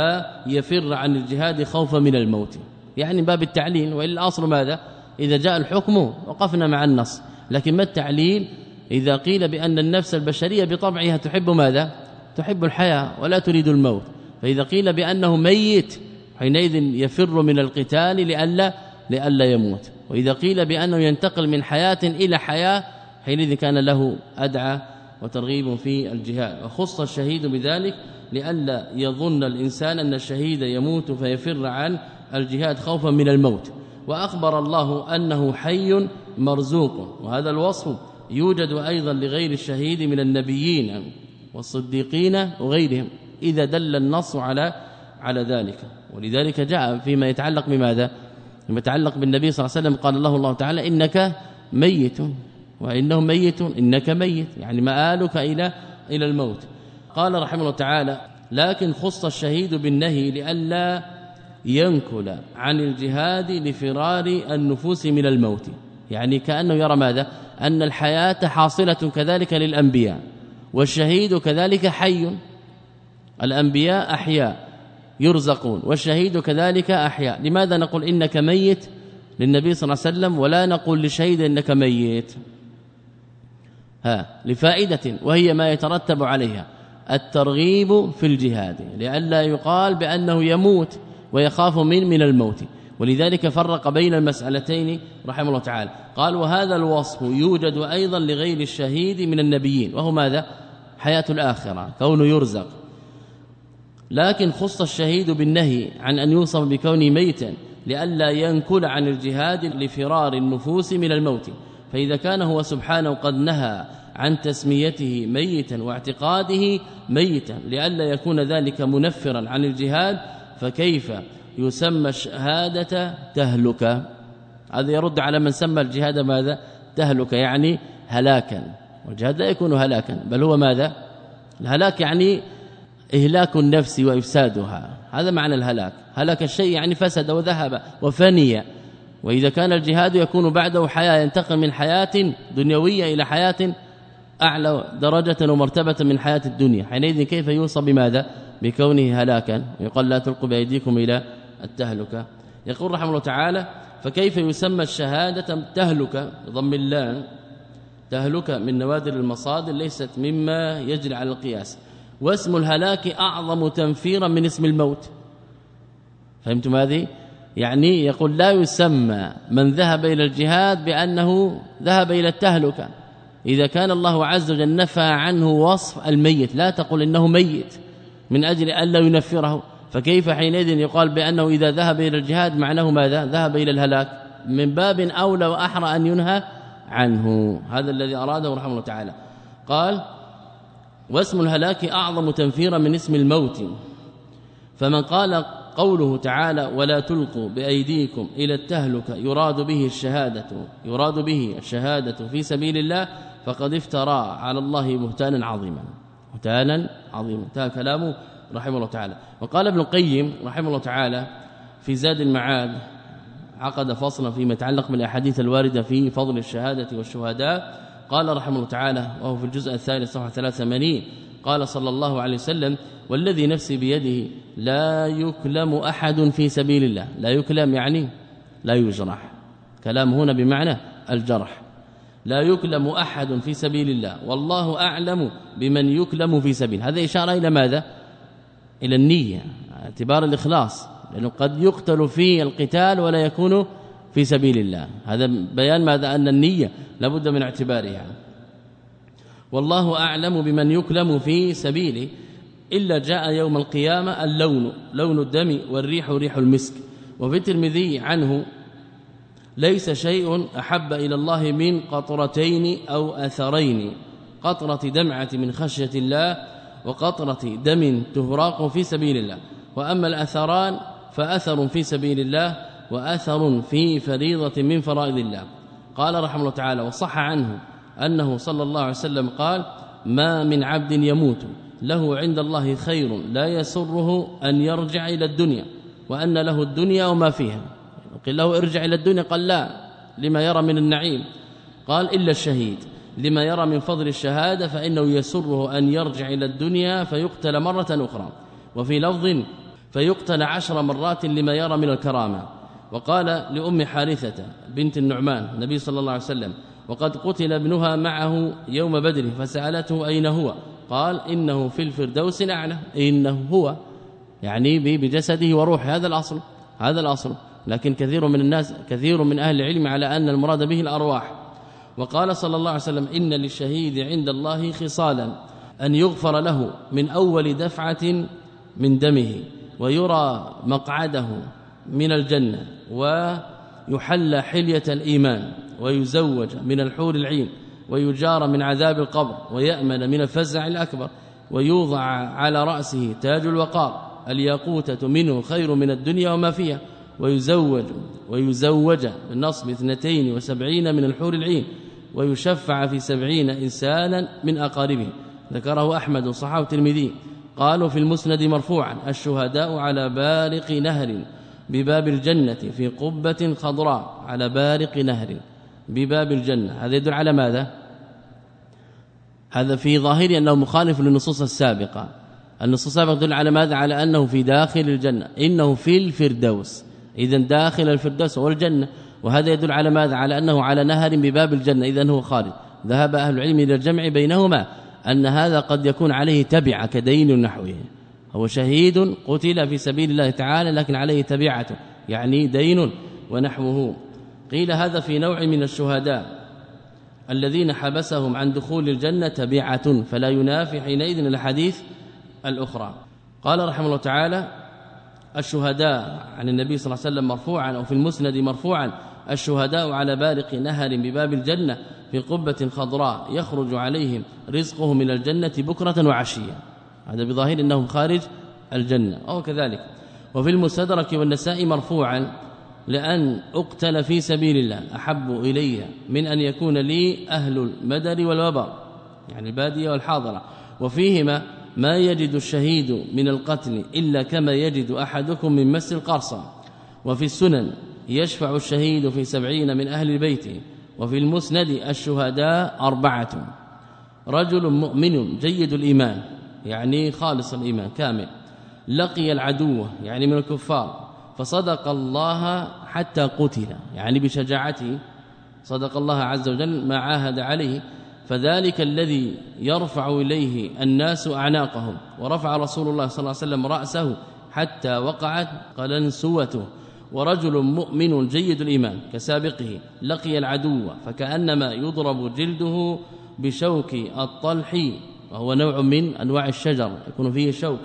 فيفر عن الجهاد خوفا من الموت، يعني باب التعليل، وإلا الأصل ماذا؟ إذا جاء الحكم وقفنا مع النص، لكن ما التعليل إذا قيل بأن النفس البشرية بطبعها تحب ماذا؟ تحب الحياة ولا تريد الموت، فإذا قيل بأنه ميت حينئذ يفر من القتال لئلا لئلا يموت، وإذا قيل بأنه ينتقل من حياة إلى حياة حينئذ كان له أدعى وترغيب في الجهاد. وخص الشهيد بذلك لئلا يظن الإنسان أن الشهيد يموت فيفر عن الجهاد خوفا من الموت. وأخبر الله أنه حي مرزوق، وهذا الوصف يوجد أيضا لغير الشهيد من النبيين والصديقين وغيرهم إذا دل النص على على ذلك. ولذلك جاء فيما يتعلق بماذا؟ فيما يتعلق بالنبي صلى الله عليه وسلم قال له الله تعالى إنك ميت وإنه ميت إنك ميت، يعني مآلك إلى إلى الموت. قال رحمه الله تعالى لكن خص الشهيد بالنهي لئلا ينكل عن الجهاد لفرار النفوس من الموت، يعني كأنه يرى ماذا؟ أن الحياة حاصلة كذلك للأنبياء، والشهيد كذلك حي، الأنبياء أحياء يرزقون، والشهيد كذلك أحياء. لماذا نقول إنك ميت للنبي صلى الله عليه وسلم ولا نقول للشهيد إنك ميت؟ ها لفائدة، وهي ما يترتب عليها الترغيب في الجهاد لئلا يقال بأنه يموت ويخاف من من الموت. ولذلك فرق بين المسألتين رحمه الله تعالى. قال وهذا الوصف يوجد أيضا لغير الشهيد من النبيين، وهو ماذا؟ حياة الآخرة، كونه يرزق. لكن خص الشهيد بالنهي عن أن يوصف بكونه ميتا لئلا ينكل عن الجهاد لفرار النفوس من الموت. فإذا كان هو سبحانه قد نهى عن تسميته ميتا واعتقاده ميتا لئلا يكون ذلك منفرا عن الجهاد، فكيف يسمى الشهادة تهلك؟ هذا يرد على من سمى الجهاد ماذا؟ تهلك، يعني هلاكا، والجهاد لا يكون هلاكا بل هو ماذا؟ الهلاك يعني إهلاك النفس وإفسادها، هذا معنى الهلاك. هلك الشيء يعني فسد وذهب وفني. وإذا كان الجهاد يكون بعده حياة، ينتقل من حياة دنيوية إلى حياة أعلى درجة ومرتبة من حياة الدنيا، حينئذ كيف يوصى بماذا؟ بكونه هلاكا. يقول لا تلقوا بأيديكم إلى التهلكة. يقول رحمه الله تعالى فكيف يسمى الشهادة تهلكة؟ ضم اللام، تهلكة من نوادر المصادر ليست مما يجري على القياس. واسم الهلاك أعظم تنفيرا من اسم الموت. فهمتم هذه؟ يعني يقول لا يسمى من ذهب إلى الجهاد بأنه ذهب إلى التهلكة إذا كان الله عز وجل نفى عنه وصف الميت، لا تقول إنه ميت من أجل أن لا ينفره. فكيف حينئذ يقال بأنه إذا ذهب إلى الجهاد معناه ماذا؟ ذهب إلى الهلاك، من باب أولى وأحرى أن ينهى عنه. هذا الذي أراده رحمه الله تعالى. قال واسم الهلاك أعظم تنفيرا من اسم الموت. فمن قال قوله تعالى ولا تلقوا بأيديكم إلى التهلكة يراد به الشهادة يراد به الشهادة في سبيل الله فقد افترى على الله بهتانا عظيما، بهتانا عظيما. انتهى كلامه رحمه الله تعالى. وقال ابن القيم رحمه الله تعالى في زاد المعاد، عقد فصلا فيما يتعلق بالاحاديث الوارده في فضل الشهاده والشهداء. قال رحمه الله تعالى وهو في الجزء الثاني صفحه ثلاثة وثمانين قال صلى الله عليه وسلم والذي نفسي بيده لا يكلم أحد في سبيل الله. لا يكلم يعني لا يجرح، كلام هنا بمعنى الجرح. لا يكلم أحد في سبيل الله والله أعلم بمن يكلم في سبيل. هذا إشارة إلى ماذا؟ إلى النية، اعتبار الإخلاص، لأنه قد يقتل في القتال ولا يكون في سبيل الله. هذا بيان ماذا أن النية لابد من اعتبارها. والله أعلم بمن يكلم في سبيله إلا جاء يوم القيامة اللون لون الدم والريح ريح المسك. وفي الترمذي عنه ليس شيء أحب إلى الله من قطرتين أو أثرين، قطرة دمعة من خشية الله وقطرة دم تهراق في سبيل الله. وأما الأثران فأثر في سبيل الله وأثر في فريضة من فرائض الله. قال رحمه الله تعالى وصح عنه أنه صلى الله عليه وسلم قال ما من عبد يموت له عند الله خير لا يسره أن يرجع إلى الدنيا وأن له الدنيا وما فيها. قيل له ارجع إلى الدنيا قال لا لما يرى من النعيم، قال إلا الشهيد لما يرى من فضل الشهادة فإنه يسره أن يرجع إلى الدنيا فيقتل مرة أخرى. وفي لفظ فيقتل عشر مرات لما يرى من الكرامة. وقال لأم حارثة بنت النعمان النبي صلى الله عليه وسلم وقد قتل ابنها معه يوم بدر فسألته أين هو؟ قال إنه في الفردوس الأعلى. إنه هو يعني بجسده وروحه، هذا الأصل هذا الأصل لكن كثير من الناس كثير من أهل العلم على أن المراد به الأرواح. وقال صلى الله عليه وسلم إن للشهيد عند الله خصالا أن يغفر له من أول دفعة من دمه ويرى مقعده من الجنة ويحلى حلية الإيمان ويزوج من الحور العين ويجار من عذاب القبر ويأمن من الفزع الأكبر ويوضع على رأسه تاج الوقار الياقوتة منه خير من الدنيا وما فيها ويزوج ويزوج بالنصب اثنتين وسبعين من الحور العين ويشفع في سبعين إنسانا من أقاربه. ذكره أحمد وصححه الترمذي. قالوا في المسند مرفوعا الشهداء على بارق نهر بباب الجنة في قبة خضراء على بارق نهر بباب الجنة. هذا يدل على ماذا؟ هذا في ظاهره أنه مخالف للنصوص السابقة. النصوص السابقة تدل على ماذا؟ على أنه في داخل الجنة، إنه في الفردوس، إذن داخل الفردوس والجنة. وهذا يدل على ماذا؟ على أنه على نهر بباب الجنة، إذن هو خارج. ذهب أهل العلم إلى الجمع بينهما أن هذا قد يكون عليه تبعة كدين نحوه، هو شهيد قتل في سبيل الله تعالى لكن عليه تبعة يعني دين ونحوه. قيل هذا في نوع من الشهداء الذين حبسهم عن دخول الجنة تبعة فلا ينافي حينئذ الحديث الأخرى. قال رحمه الله تعالى الشهداء عن النبي صلى الله عليه وسلم مرفوعا أو في المسند مرفوعا الشهداء على بارق نهر بباب الجنة في قبة خضراء يخرج عليهم رزقه من الجنة بكرة وعشية. هذا بظاهر أنهم خارج الجنة أو كذلك. وفي المستدرك والنساء مرفوعا لأن أقتل في سبيل الله أحب إلي من أن يكون لي أهل المدر والوبر يعني البادية والحاضرة. وفيهما ما يجد الشهيد من القتل إلا كما يجد أحدكم من مس القرصة. وفي السنن يشفع الشهيد في سبعين من أهل بيته. وفي المسند الشهداء أربعة رجل مؤمن جيد الإيمان يعني خالص الإيمان كامل لقي العدو يعني من الكفار فصدق الله حتى قتل يعني بشجاعته صدق الله عز وجل ما عاهد عليه فذلك الذي يرفع إليه الناس أعناقهم ورفع رسول الله صلى الله عليه وسلم رأسه حتى وقعت قلنسوته. ورجل مؤمن جيد الإيمان كسابقه لقي العدو فكأنما يضرب جلده بشوك الطلح وهو نوع من أنواع الشجر يكون فيه شوك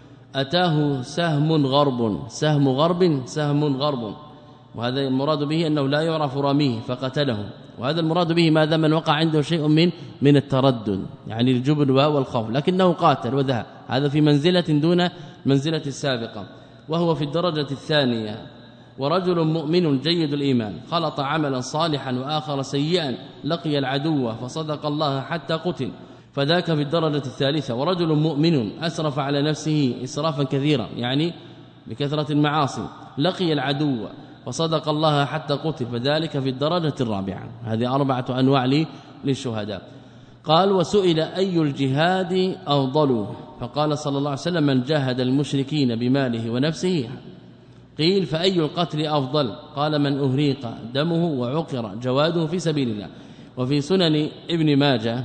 أتاه سهم غرب سهم غرب سهم غرب وهذا المراد به أنه لا يعرف راميه فقتله. وهذا المراد به ما دام من وقع عنده شيء من من التردد يعني الجبن والخوف لكنه قاتل وذهب هذا في منزلة دون منزلة السابقة وهو في الدرجة الثانية. ورجل مؤمن جيد الإيمان خلط عملا صالحا وآخر سيئا لقي العدو فصدق الله حتى قتل فذاك في الدرجة الثالثة. ورجل مؤمن أسرف على نفسه إسرافا كثيرا يعني بكثرة المعاصي لقي العدو فصدق الله حتى قتل فذلك في الدرجة الرابعة. هذه أربعة أنواع للشهداء. قال وسئل أي الجهاد أفضل فقال صلى الله عليه وسلم من جاهد المشركين بماله ونفسه. قيل فأي القتل أفضل قال من أهريق دمه وعقر جواده في سبيل الله. وفي سنن ابن ماجه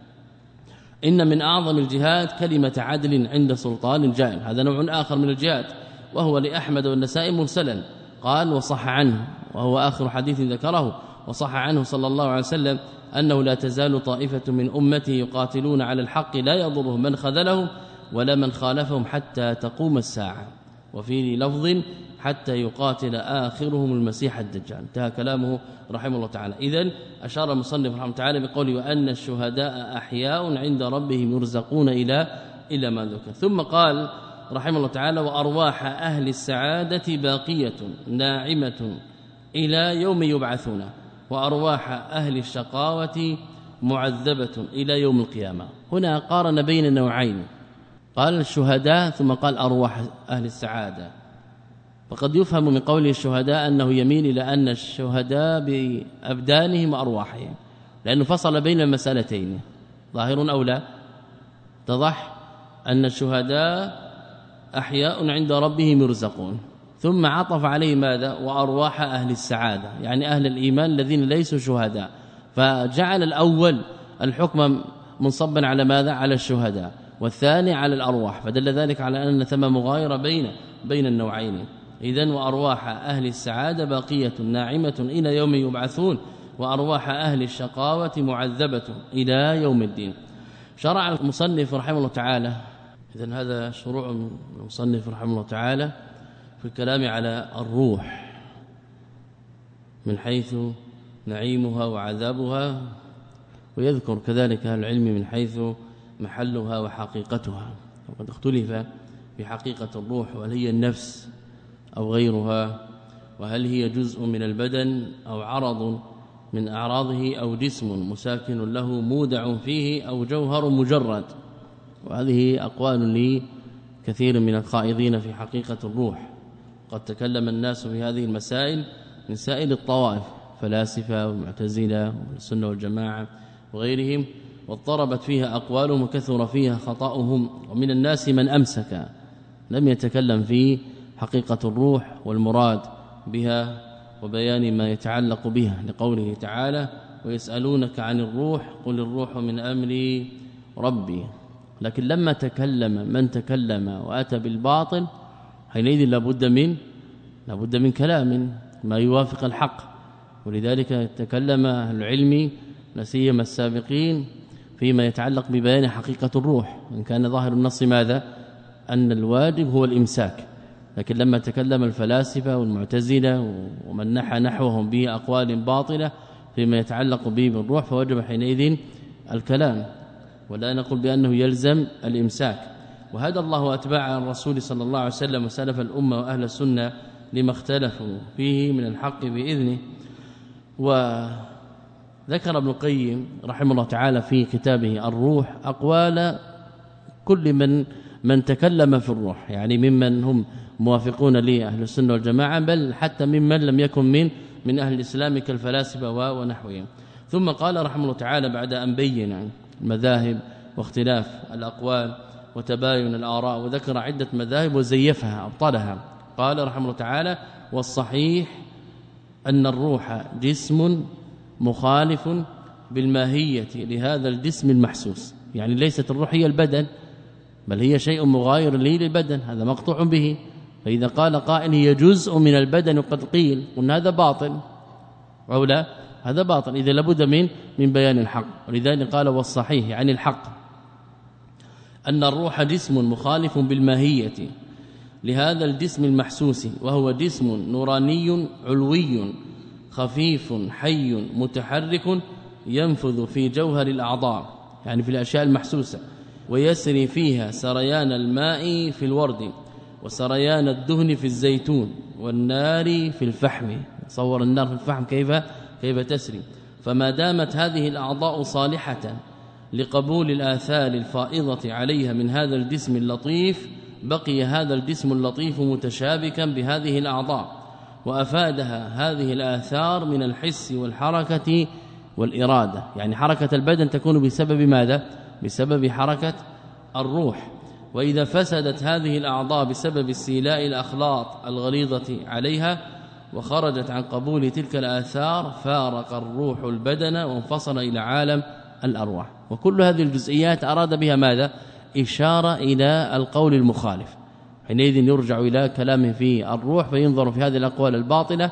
إن من أعظم الجهاد كلمة عدل عند سلطان جائر هذا نوع آخر من الجهاد وهو لأحمد والنسائي مرسلا. قال وصح عنه وهو آخر حديث ذكره وصح عنه صلى الله عليه وسلم أنه لا تزال طائفة من أمته يقاتلون على الحق لا يضرهم من خذلهم ولا من خالفهم حتى تقوم الساعة، وفي لفظ حتى يقاتل آخرهم المسيح الدجال. انتهى كلامه رحمه الله تعالى. إذن أشار المصنف رحمه الله تعالى بقوله وأن الشهداء أحياء عند ربهم يرزقون إلى إلى ما ذكر. ثم قال رحمه الله تعالى وأرواح أهل السعادة باقية ناعمة إلى يوم يبعثون، وأرواح أهل الشقاوة معذبة إلى يوم القيامة. هنا قارن بين النوعين، قال الشهداء ثم قال أرواح أهل السعادة. فقد يفهم من قوله الشهداء أنه يميل إلى أن الشهداء بأبدانهم وأرواحهم، لأنه فصل بين المسألتين. ظاهر أو لا؟ اتضح أن الشهداء أحياء عند ربهم يرزقون، ثم عطف عليه ماذا؟ وأرواح أهل السعادة، يعني أهل الإيمان الذين ليسوا شهداء، فجعل الأول الحكم منصبا على ماذا؟ على الشهداء، والثاني على الأرواح، فدل ذلك على أن ثم مغايرة بين بين النوعين. إذن وأرواح أهل السعادة باقية ناعمة إلى يوم يبعثون، وأرواح أهل الشقاوة معذبة إلى يوم الدين. شرع المصنف رحمه الله تعالى، إذن هذا شروع المصنف رحمه الله تعالى في الكلام على الروح من حيث نعيمها وعذابها، ويذكر كذلك العلم من حيث محلها وحقيقتها. وقد اختلف في حقيقة الروح، وهل هي النفس أو غيرها، وهل هي جزء من البدن أو عرض من أعراضه أو جسم مساكن له مودع فيه أو جوهر مجرد. وهذه أقوال لكثير من الخائضين في حقيقة الروح. قد تكلم الناس في هذه المسائل من سائل الطوائف، فلاسفة والمعتزلة والسنة والجماعة وغيرهم، واضطربت فيها أقوالهم وكثر فيها خطأهم. ومن الناس من أمسك لم يتكلم في حقيقة الروح والمراد بها وبيان ما يتعلق بها، لقوله تعالى ويسألونك عن الروح قل الروح من أمر ربي. لكن لما تكلم من تكلم وأتى بالباطل حينئذ لابد من لابد من كلام ما يوافق الحق. ولذلك تكلم أهل العلم لا سيما السابقين فيما يتعلق ببيان حقيقة الروح، إن كان ظاهر النص ماذا؟ أن الواجب هو الإمساك. لكن لما تكلم الفلاسفة والمعتزلة ومن نحى نحوهم به أقوال باطلة فيما يتعلق به بالروح فوجب حينئذ الكلام، ولا نقول بأنه يلزم الإمساك. وهدى الله أتباع الرسول صلى الله عليه وسلم وسلف الأمة وأهل السنة لما اختلفوا فيه من الحق بإذنه. وذكر ابن القيم رحمه الله تعالى في كتابه الروح أقوال كل من من تكلم في الروح، يعني ممن هم موافقون لأهل السنة والجماعة، بل حتى ممن لم يكن من من أهل الإسلام كالفلاسفة ونحوهم. ثم قال رحمه الله تعالى بعد أن بين المذاهب واختلاف الأقوال وتباين الآراء وذكر عدة مذاهب وزيفها أبطلها، قال رحمه الله تعالى والصحيح أن الروح جسم مخالف بالماهية لهذا الجسم المحسوس، يعني ليست الروح هي البدن بل هي شيء مغاير للبدن، هذا مقطوع به. فإذا قال قائل هي جزء من البدن وقد قيل قلنا هذا باطل أو لا؟ هذا باطل. إذا لابد من من بيان الحق. ولذلك قال والصحيح يعني الحق أن الروح جسم مخالف بالماهية لهذا الجسم المحسوس، وهو جسم نوراني علوي خفيف حي متحرك ينفذ في جوهر الأعضاء، يعني في الأشياء المحسوسة، ويسري فيها سريان الماء في الورد وسريان الدهن في الزيتون والنار في الفحم. تصور النار في الفحم كيف كيف تسري. فما دامت هذه الأعضاء صالحة لقبول الآثار الفائضة عليها من هذا الجسم اللطيف بقي هذا الجسم اللطيف متشابكا بهذه الأعضاء، وأفادها هذه الآثار من الحس والحركة والإرادة. يعني حركة البدن تكون بسبب ماذا؟ بسبب حركة الروح. وإذا فسدت هذه الأعضاء بسبب استيلاء الأخلاط الغليظة عليها وخرجت عن قبول تلك الآثار فارق الروح البدن وانفصل إلى عالم الأرواح. وكل هذه الجزئيات أراد بها ماذا؟ إشارة إلى القول المخالف. حينئذ يرجع إلى كلامه في الروح فينظر في هذه الأقوال الباطلة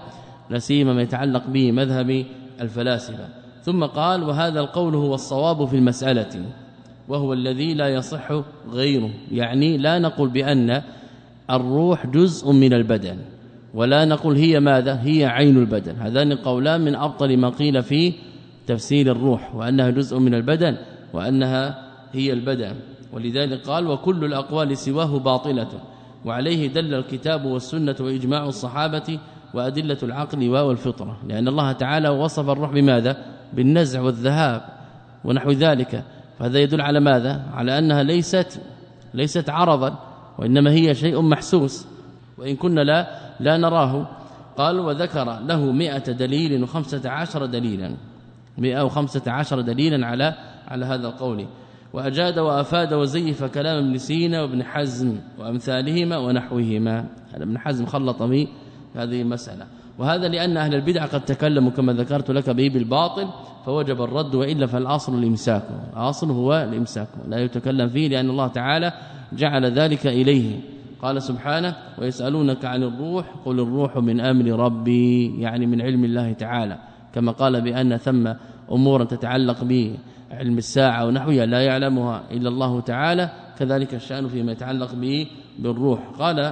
لا سيما ما يتعلق به مذهب الفلاسفة. ثم قال وهذا القول هو الصواب في المسألة وهو الذي لا يصح غيره، يعني لا نقول بأن الروح جزء من البدن ولا نقول هي ماذا هي عين البدن، هذان قولان من أبطل ما قيل في تفسير الروح، وأنها جزء من البدن وأنها هي البدن. ولذلك قال وكل الأقوال سواه باطلة، وعليه دل الكتاب والسنة وإجماع الصحابة وأدلة العقل والفطرة، لأن الله تعالى وصف الروح بماذا بالنزع والذهاب ونحو ذلك، فهذا يدل على ماذا على أنها ليست ليست عرضا وإنما هي شيء محسوس وإن كنا لا لا نراه. قال وذكر له مئة دليل وخمسة عشر دليلا مئة وخمسة عشر دليلا على على هذا القول، وأجاد وأفاد وزيف كلام ابن سينا وابن حزم وأمثالهما ونحوهما. ابن حزم خلط به هذه المسألة، وهذا لأن أهل البدع قد تكلموا كما ذكرت لك به بالباطل فوجب الرد، وإلا فالأصل الإمساك، الأصل هو الإمساك لا يتكلم فيه، لأن الله تعالى جعل ذلك إليه. قال سبحانه ويسألونك عن الروح قل الروح من أمر ربي، يعني من علم الله تعالى، كما قال بأن ثم أمورا تتعلق به علم الساعة ونحوها لا يعلمها إلا الله تعالى، كذلك الشأن فيما يتعلق به بالروح. قال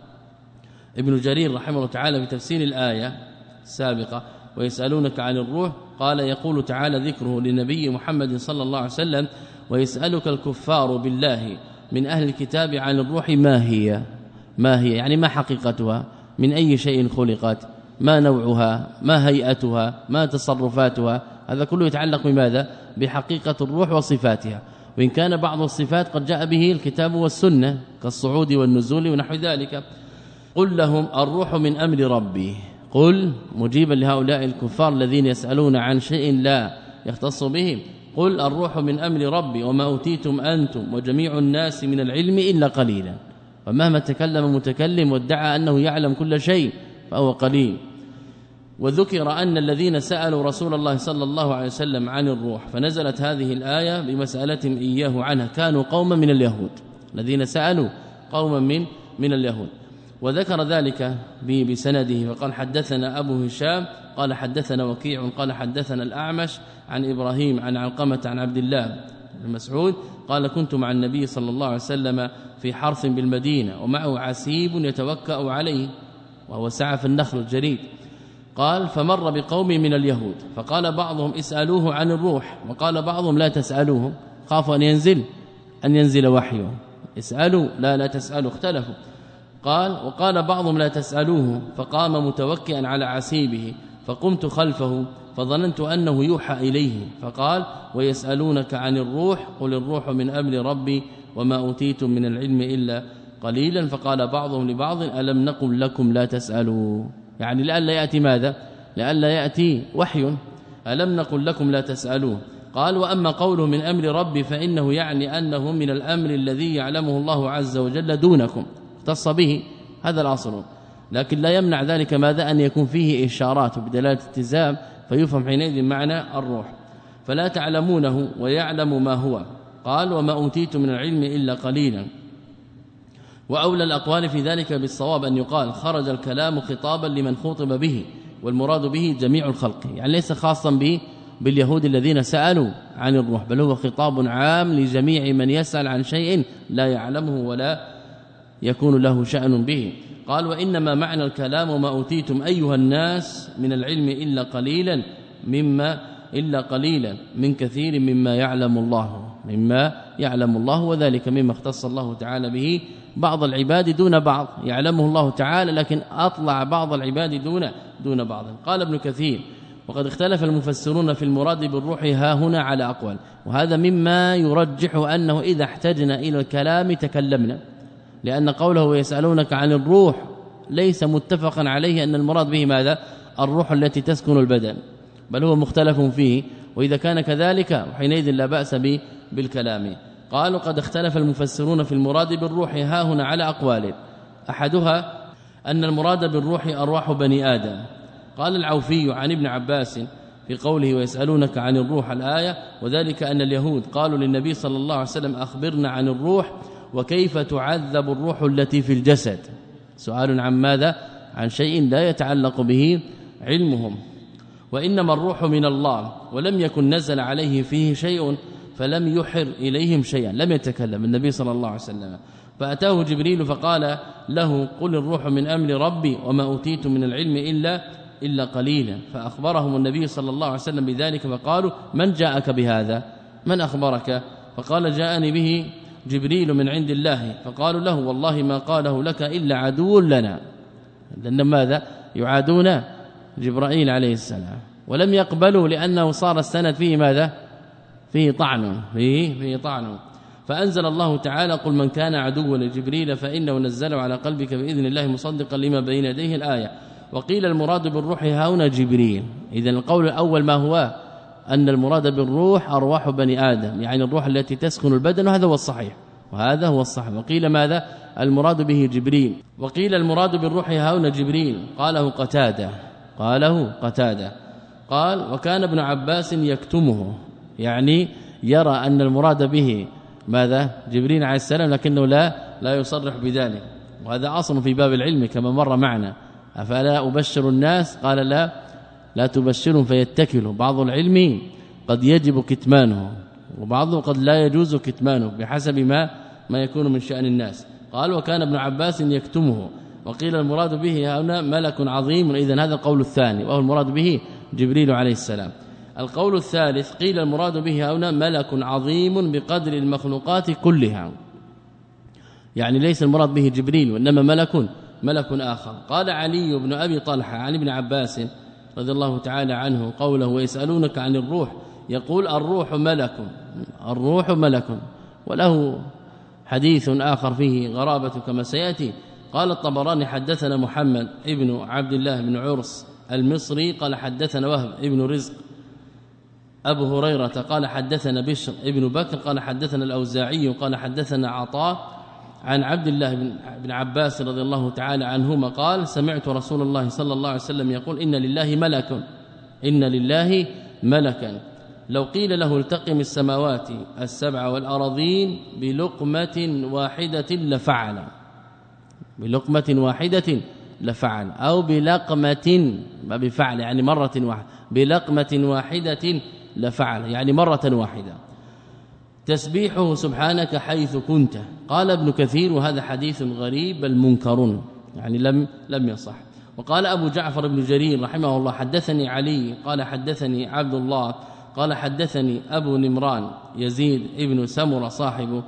ابن جرير رحمه الله تعالى في تفسير الآية السابقة ويسألونك عن الروح قال يقول تعالى ذكره لنبي محمد صلى الله عليه وسلم ويسألك الكفار بالله من أهل الكتاب عن الروح ما هي ما هي يعني ما حقيقتها، من أي شيء خلقت، ما نوعها، ما هيئتها، ما تصرفاتها، هذا كله يتعلق بماذا بحقيقة الروح وصفاتها، وإن كان بعض الصفات قد جاء به الكتاب والسنة كالصعود والنزول ونحو ذلك. قل لهم الروح من أمر ربي، قل مجيبا لهؤلاء الكفار الذين يسألون عن شيء لا يختص بهم، قل الروح من أمر ربي وما أوتيتم أنتم وجميع الناس من العلم إلا قليلا. ومهما تكلم متكلم وادعى أنه يعلم كل شيء فهو قليل. وذكر أن الذين سألوا رسول الله صلى الله عليه وسلم عن الروح فنزلت هذه الآية بمسألتهم إياه عنها، كانوا قوما من اليهود، الذين سألوا قوما من من اليهود. وذكر ذلك بسنده فقال حدثنا أبو هشام قال حدثنا وكيع قال حدثنا الأعمش عن إبراهيم عن علقمة عن عبد الله بن مسعود قال كنت مع النبي صلى الله عليه وسلم في حرث بالمدينة ومعه عسيب يتوكأ عليه وهو سعف النخل الجريد. قال فمر بقوم من اليهود فقال بعضهم اسألوه عن الروح وقال بعضهم لا تسألوه، خافوا أن ينزل أن ينزل وحيه، اسألوا لا لا تسألوا، اختلفوا. قال وقال بعضهم لا تسألوه، فقام متوكئا على عسيبه فقمت خلفه فظننت أنه يوحى إليه، فقال ويسألونك عن الروح قل الروح من أمر ربي وما أوتيتم من العلم إلا قليلا. فقال بعضهم لبعض ألم نقل لكم لا تسألوا، يعني لألا يأتي ماذا لألا يأتي وحي، ألم نقل لكم لا تسألوه. قال وأما قوله من أمر ربي فإنه يعني أنه من الأمر الذي يعلمه الله عز وجل دونكم، اختص به، هذا الأصل، لكن لا يمنع ذلك ماذا أن يكون فيه إشارات بدلالة التزام فيفهم حينئذ معنى الروح. فلا تعلمونه ويعلم ما هو. قال وما أوتيت من العلم إلا قليلا. وأولى الأقوال في ذلك بالصواب أن يقال خرج الكلام خطابا لمن خطب به، والمراد به جميع الخلق، يعني ليس خاصا به باليهود الذين سألوا عن الروح، بل هو خطاب عام لجميع من يسأل عن شيء لا يعلمه ولا يكون له شأن به. قال وإنما معنى الكلام وما أوتيتم أيها الناس من العلم إلا قليلا مما إلا قليلا من كثير مما يعلم الله مما يعلم الله وذلك مما اختص الله تعالى به بعض العباد دون بعض، يعلمه الله تعالى لكن أطلع بعض العباد دون دون بعض. قال ابن كثير وقد اختلف المفسرون في المراد بالروح ها هنا على أقوال، وهذا مما يرجح أنه إذا احتجنا إلى الكلام تكلمنا، لأن قوله ويسألونك عن الروح ليس متفقا عليه أن المراد به ماذا الروح التي تسكن البدن، بل هو مختلف فيه، وإذا كان كذلك حينئذ لا بأس به بالكلام. قالوا قد اختلف المفسرون في المراد بالروح ها هنا على أقوال، أحدها أن المراد بالروح أرواح بني آدم. قال العوفي عن ابن عباس في قوله ويسألونك عن الروح الآية وذلك أن اليهود قالوا للنبي صلى الله عليه وسلم أخبرنا عن الروح وكيف تعذب الروح التي في الجسد، سؤال عن ماذا عن شيء لا يتعلق به علمهم، وإنما الروح من الله، ولم يكن نزل عليه فيه شيء فلم يحر إليهم شيئا، لم يتكلم النبي صلى الله عليه وسلم. فأتاه جبريل فقال له قل الروح من أمر ربي وما أوتيت من العلم إلا إلا قليلا. فأخبرهم النبي صلى الله عليه وسلم بذلك، فقالوا من جاءك بهذا؟ من أخبرك؟ فقال جاءني به جبريل من عند الله. فقالوا له والله ما قاله لك إلا عدو لنا، لأن ماذا يعادون جبرائيل عليه السلام، ولم يقبلوا لأنه صار السند فيه ماذا فيه طعن فيه فيه طعن. فأنزل الله تعالى قل من كان عدوا لجبريل فإنه نزله على قلبك بإذن الله مصدقا لما بين يديه الآية. وقيل المراد بالروح هنا جبريل. إذن القول الأول ما هو أن المراد بالروح أرواح بني آدم، يعني الروح التي تسكن البدن، وهذا هو الصحيح وهذا هو الصحيح. وقيل ماذا المراد به جبريل. وقيل المراد بالروح هنا جبريل، قاله قتادة قاله قتادة قال وكان ابن عباس يكتمه، يعني يرى أن المراد به ماذا جبريل عليه السلام، لكنه لا لا يصرح بذلك، وهذا أصل في باب العلم كما مر معنا. أفلا أبشر الناس؟ قال لا لا تبشرهم فيتكلوا. بعض العلم قد يجب كتمانه وبعضه قد لا يجوز كتمانه بحسب ما ما يكون من شأن الناس. قال وكان ابن عباس يكتمه. وقيل المراد به هنا ملك عظيم، إذن هذا القول الثاني، وهو المراد به جبريل عليه السلام. القول الثالث قيل المراد به هنا ملك عظيم بقدر المخلوقات كلها، يعني ليس المراد به جبريل وإنما ملك ملك آخر. قال علي بن أبي طلحة عن ابن عباس رضي الله تعالى عنه قوله ويسألونك عن الروح، يقول الروح ملك الروح ملك وله حديث آخر فيه غرابة كما سيأتي. قال الطبراني حدثنا محمد ابن عبد الله بن عرس المصري قال حدثنا وهب ابن رزق أبو هريرة قال حدثنا بشر ابن بكر قال حدثنا الأوزاعي قال حدثنا عطاء عن عبد الله بن عباس رضي الله تعالى عنهما قال سمعت رسول الله صلى الله عليه وسلم يقول إن لله ملك إن لله ملكا لو قيل له التقم السماوات السبع والأراضين بلقمة واحدة لفعل بلقمة واحدة لفعل أو بلقمة ما بفعل يعني مرة واحدة بلقمة واحدة لفعل يعني مرة واحدة. تسبيحه سبحانك حيث كنت. قال ابن كثير وهذا حديث غريب بل منكر يعني لم لم يصح. وقال أبو جعفر بن جرير رحمه الله حدثني علي قال حدثني عبد الله قال حدثني أبو نمران يزيد ابن سمرة صاحب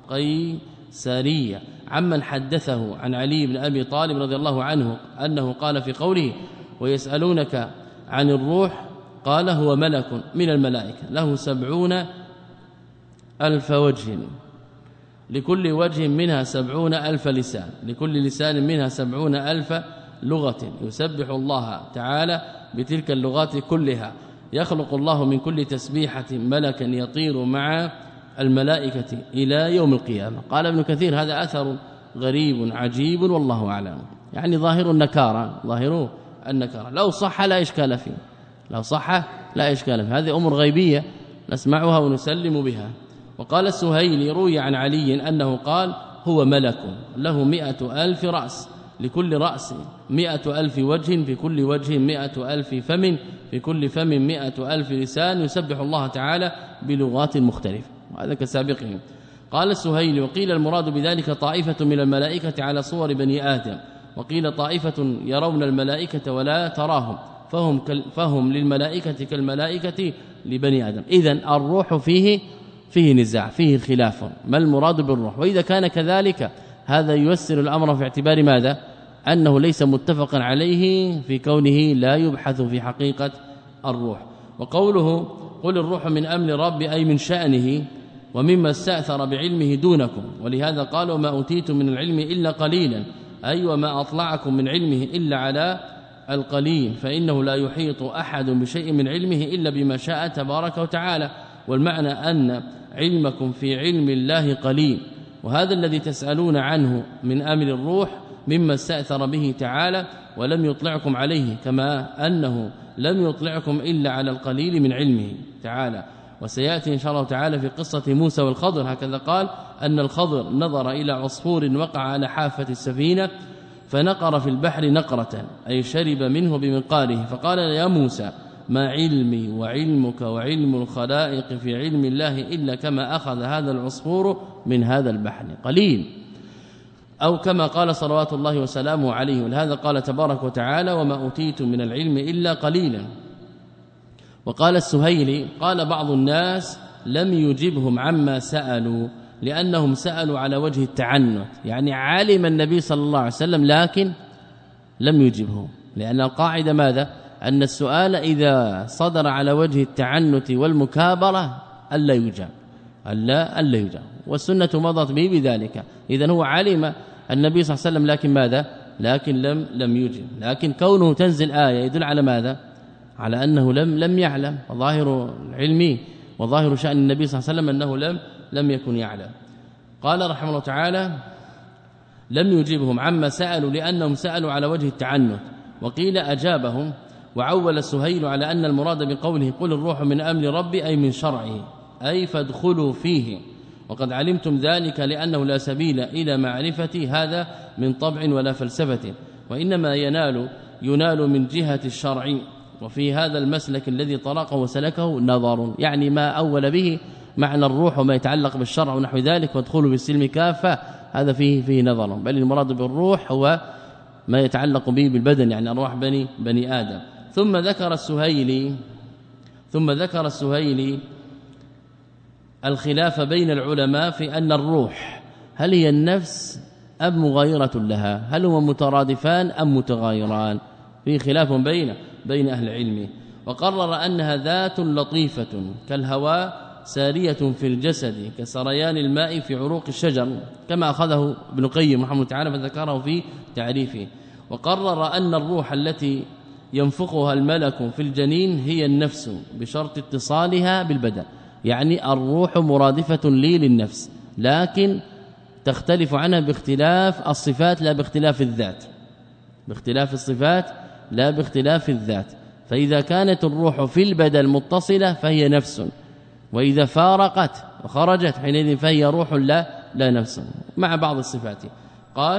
قيسارية عمن حدثه عن علي بن أبي طالب رضي الله عنه أنه قال في قوله ويسألونك عن الروح قال هو ملك من الملائكة له سبعون ألف وجه لكل وجه منها سبعون ألف لسان لكل لسان منها سبعون ألف لغة يسبح الله تعالى بتلك اللغات كلها. يخلق الله من كل تسبيحة ملكا يطير مع الملائكة إلى يوم القيامة. قال ابن كثير هذا أثر غريب عجيب والله أعلم، يعني ظاهر النكارة ظاهر النكارة لو صح لا إشكال فيه لو صح لا إشكال فيه. هذه أمور غيبية نسمعها ونسلم بها. وقال السهيلي روي عن علي أنه قال هو ملك له مئة ألف رأس لكل رأس مئة ألف وجه في كل وجه مئة ألف فم في كل فم مئة ألف لسان يسبح الله تعالى بلغات مختلفة وهذا كسابقهم. قال السهيلي وقيل المراد بذلك طائفة من الملائكة على صور بني آدم وقيل طائفة يرون الملائكة ولا تراهم فهم, فهم للملائكة كالملائكة لبني آدم. إذن الروح فيه فيه نزاع فيه خلاف ما المراد بالروح. وإذا كان كذلك هذا ييسر الأمر في اعتبار ماذا أنه ليس متفقا عليه في كونه لا يبحث في حقيقة الروح. وقوله قل الروح من أمر ربي أي من شأنه ومما استأثر بعلمه دونكم ولهذا قالوا ما أوتيتم من العلم إلا قليلا أي وما أطلعكم من علمه إلا على القليل فإنه لا يحيط أحد بشيء من علمه إلا بما شاء تبارك وتعالى. والمعنى أن علمكم في علم الله قليل وهذا الذي تسألون عنه من أمر الروح مما استأثر به تعالى ولم يطلعكم عليه كما أنه لم يطلعكم إلا على القليل من علمه تعالى. وسيأتي إن شاء الله تعالى في قصة موسى والخضر هكذا قال أن الخضر نظر إلى عصفور وقع على حافة السفينة فنقر في البحر نقرة أي شرب منه بمنقاره فقال يا موسى ما علمي وعلمك وعلم الخلائق في علم الله إلا كما أخذ هذا العصفور من هذا البحر قليل، أو كما قال صلوات الله وسلامه عليه. ولهذا قال تبارك وتعالى وما أوتيتم من العلم إلا قليلا. وقال السهيلي قال بعض الناس لم يجبهم عما سألوا لأنهم سألوا على وجه التعنت، يعني علم النبي صلى الله عليه وسلم لكن لم يجبهم، لأن القاعدة ماذا؟ أن السؤال إذا صدر على وجه التعنت والمكابرة ألا يجاب ألا ألا يجاب، والسنة مضت به بذلك. إذن هو علم النبي صلى الله عليه وسلم لكن ماذا؟ لكن لم لم يجب، لكن كونه تنزل آية يدل على ماذا؟ على أنه لم لم يعلم. وظاهر العلم وظاهر شأن النبي صلى الله عليه وسلم أنه لم لم يكن يعلم. قال رحمه الله تعالى لم يجبهم عما سألوا لأنهم سألوا على وجه التعنت، وقيل أجابهم. وعول السهيل على أن المراد بقوله قل الروح من أمر ربي أي من شرعه، أي فادخلوا فيه، وقد علمتم ذلك لأنه لا سبيل إلى معرفة هذا من طبع ولا فلسفة، وإنما ينال ينال من جهة الشرع. وفي هذا المسلك الذي طرقه وسلكه نظر، يعني ما أول به معنى الروح وما يتعلق بالشرع ونحو ذلك وادخلوا بالسلم كافة، هذا فيه فيه نظر، بل المراد بالروح هو ما يتعلق به بالبدن، يعني أرواح بني بني آدم. ثم ذكر السهيلي ثم ذكر السهيلي الخلاف بين العلماء في أن الروح هل هي النفس أم مغايرة لها، هل هما مترادفان أم متغايران، في خلاف بين بين أهل العلم. وقرر أنها ذات لطيفة كالهواء سارية في الجسد كسريان الماء في عروق الشجر، كما أخذه ابن القيم رحمه الله تعالى فذكره في تعريفه. وقرر أن الروح التي ينفخها الملك في الجنين هي النفس بشرط اتصالها بالبدن، يعني الروح مرادفة لي للنفس، لكن تختلف عنها باختلاف الصفات لا باختلاف الذات، باختلاف الصفات لا باختلاف الذات. فإذا كانت الروح في البدن متصلة فهي نفس، وإذا فارقت وخرجت حينئذ فهي روح لا لا نفس مع بعض الصفات. قال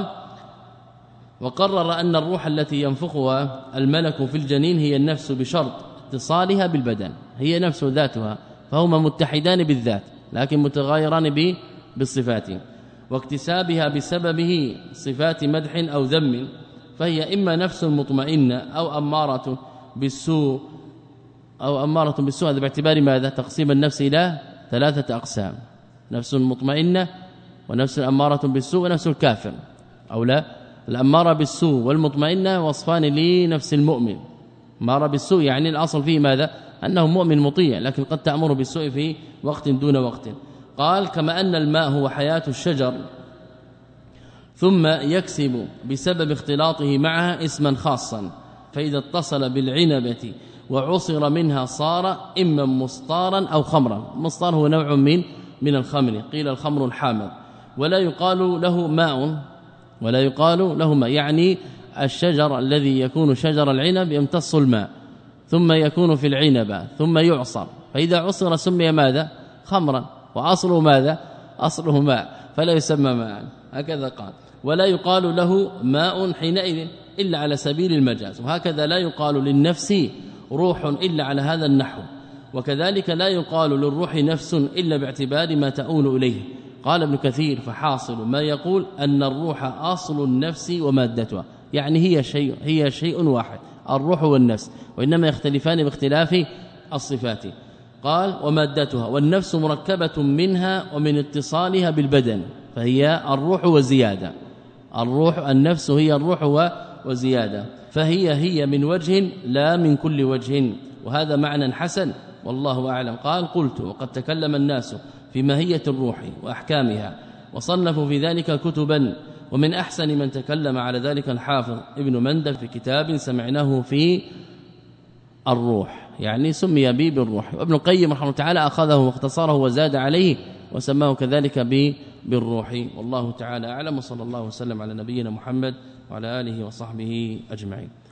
وقرر أن الروح التي ينفخها الملك في الجنين هي النفس بشرط اتصالها بالبدن، هي نفس ذاتها، فهما متحدان بالذات لكن متغايران بالصفات، واكتسابها بسببه صفات مدح أو ذم، فهي إما نفس مطمئنة أو أمارة بالسوء أو أمارة بالسوء. هذا باعتبار ماذا؟ تقسيم النفس إلى ثلاثة أقسام، نفس مطمئنة ونفس أمارة بالسوء ونفس الكافر، أو لا؟ الأمارة بالسوء والمطمئنة وصفان لنفس المؤمن. أمارة بالسوء يعني الأصل فيه ماذا؟ أنه مؤمن مطيع، لكن قد تأمر بالسوء في وقت دون وقت. قال كما أن الماء هو حياة الشجر ثم يكسب بسبب اختلاطه معها اسما خاصا، فإذا اتصل بالعنبة وعصر منها صار إما مصطارا أو خمرا. مصطار هو نوع من من الخمر، قيل الخمر الحامض، ولا يقال له ماء ولا يقال له ماء، يعني الشجر الذي يكون شجر العنب يمتص الماء ثم يكون في العنبة ثم يعصر، فإذا عصر سمي ماذا؟ خمرا، وأصله ماذا؟ أصله ماء، فلا يسمى ماء، هكذا قال. ولا يقال له ماء حينئذ إلا على سبيل المجاز، وهكذا لا يقال للنفس روح إلا على هذا النحو، وكذلك لا يقال للروح نفس إلا باعتبار ما تؤول إليه. قال ابن كثير فحاصل ما يقول أن الروح أصل النفس ومادتها، يعني هي شيء هي شيء واحد الروح والنفس، وإنما يختلفان باختلاف الصفات. قال ومادتها، والنفس مركبة منها ومن اتصالها بالبدن، فهي الروح وزيادة، الروح النفس هي الروح وزيادة، فهي هي من وجه لا من كل وجه، وهذا معنى حسن والله أعلم. قال قلت وقد تكلم الناس في ماهية الروح وأحكامها وصنفوا في ذلك كتبا، ومن أحسن من تكلم على ذلك الحافظ ابن مندل في كتاب سمعناه في الروح، يعني سمي به بالروح. وابن القيم رحمه الله تعالى أخذه واختصره وزاد عليه وسماه كذلك بالروح. والله تعالى أعلم، وصلى الله وسلم على نبينا محمد وعلى آله وصحبه أجمعين.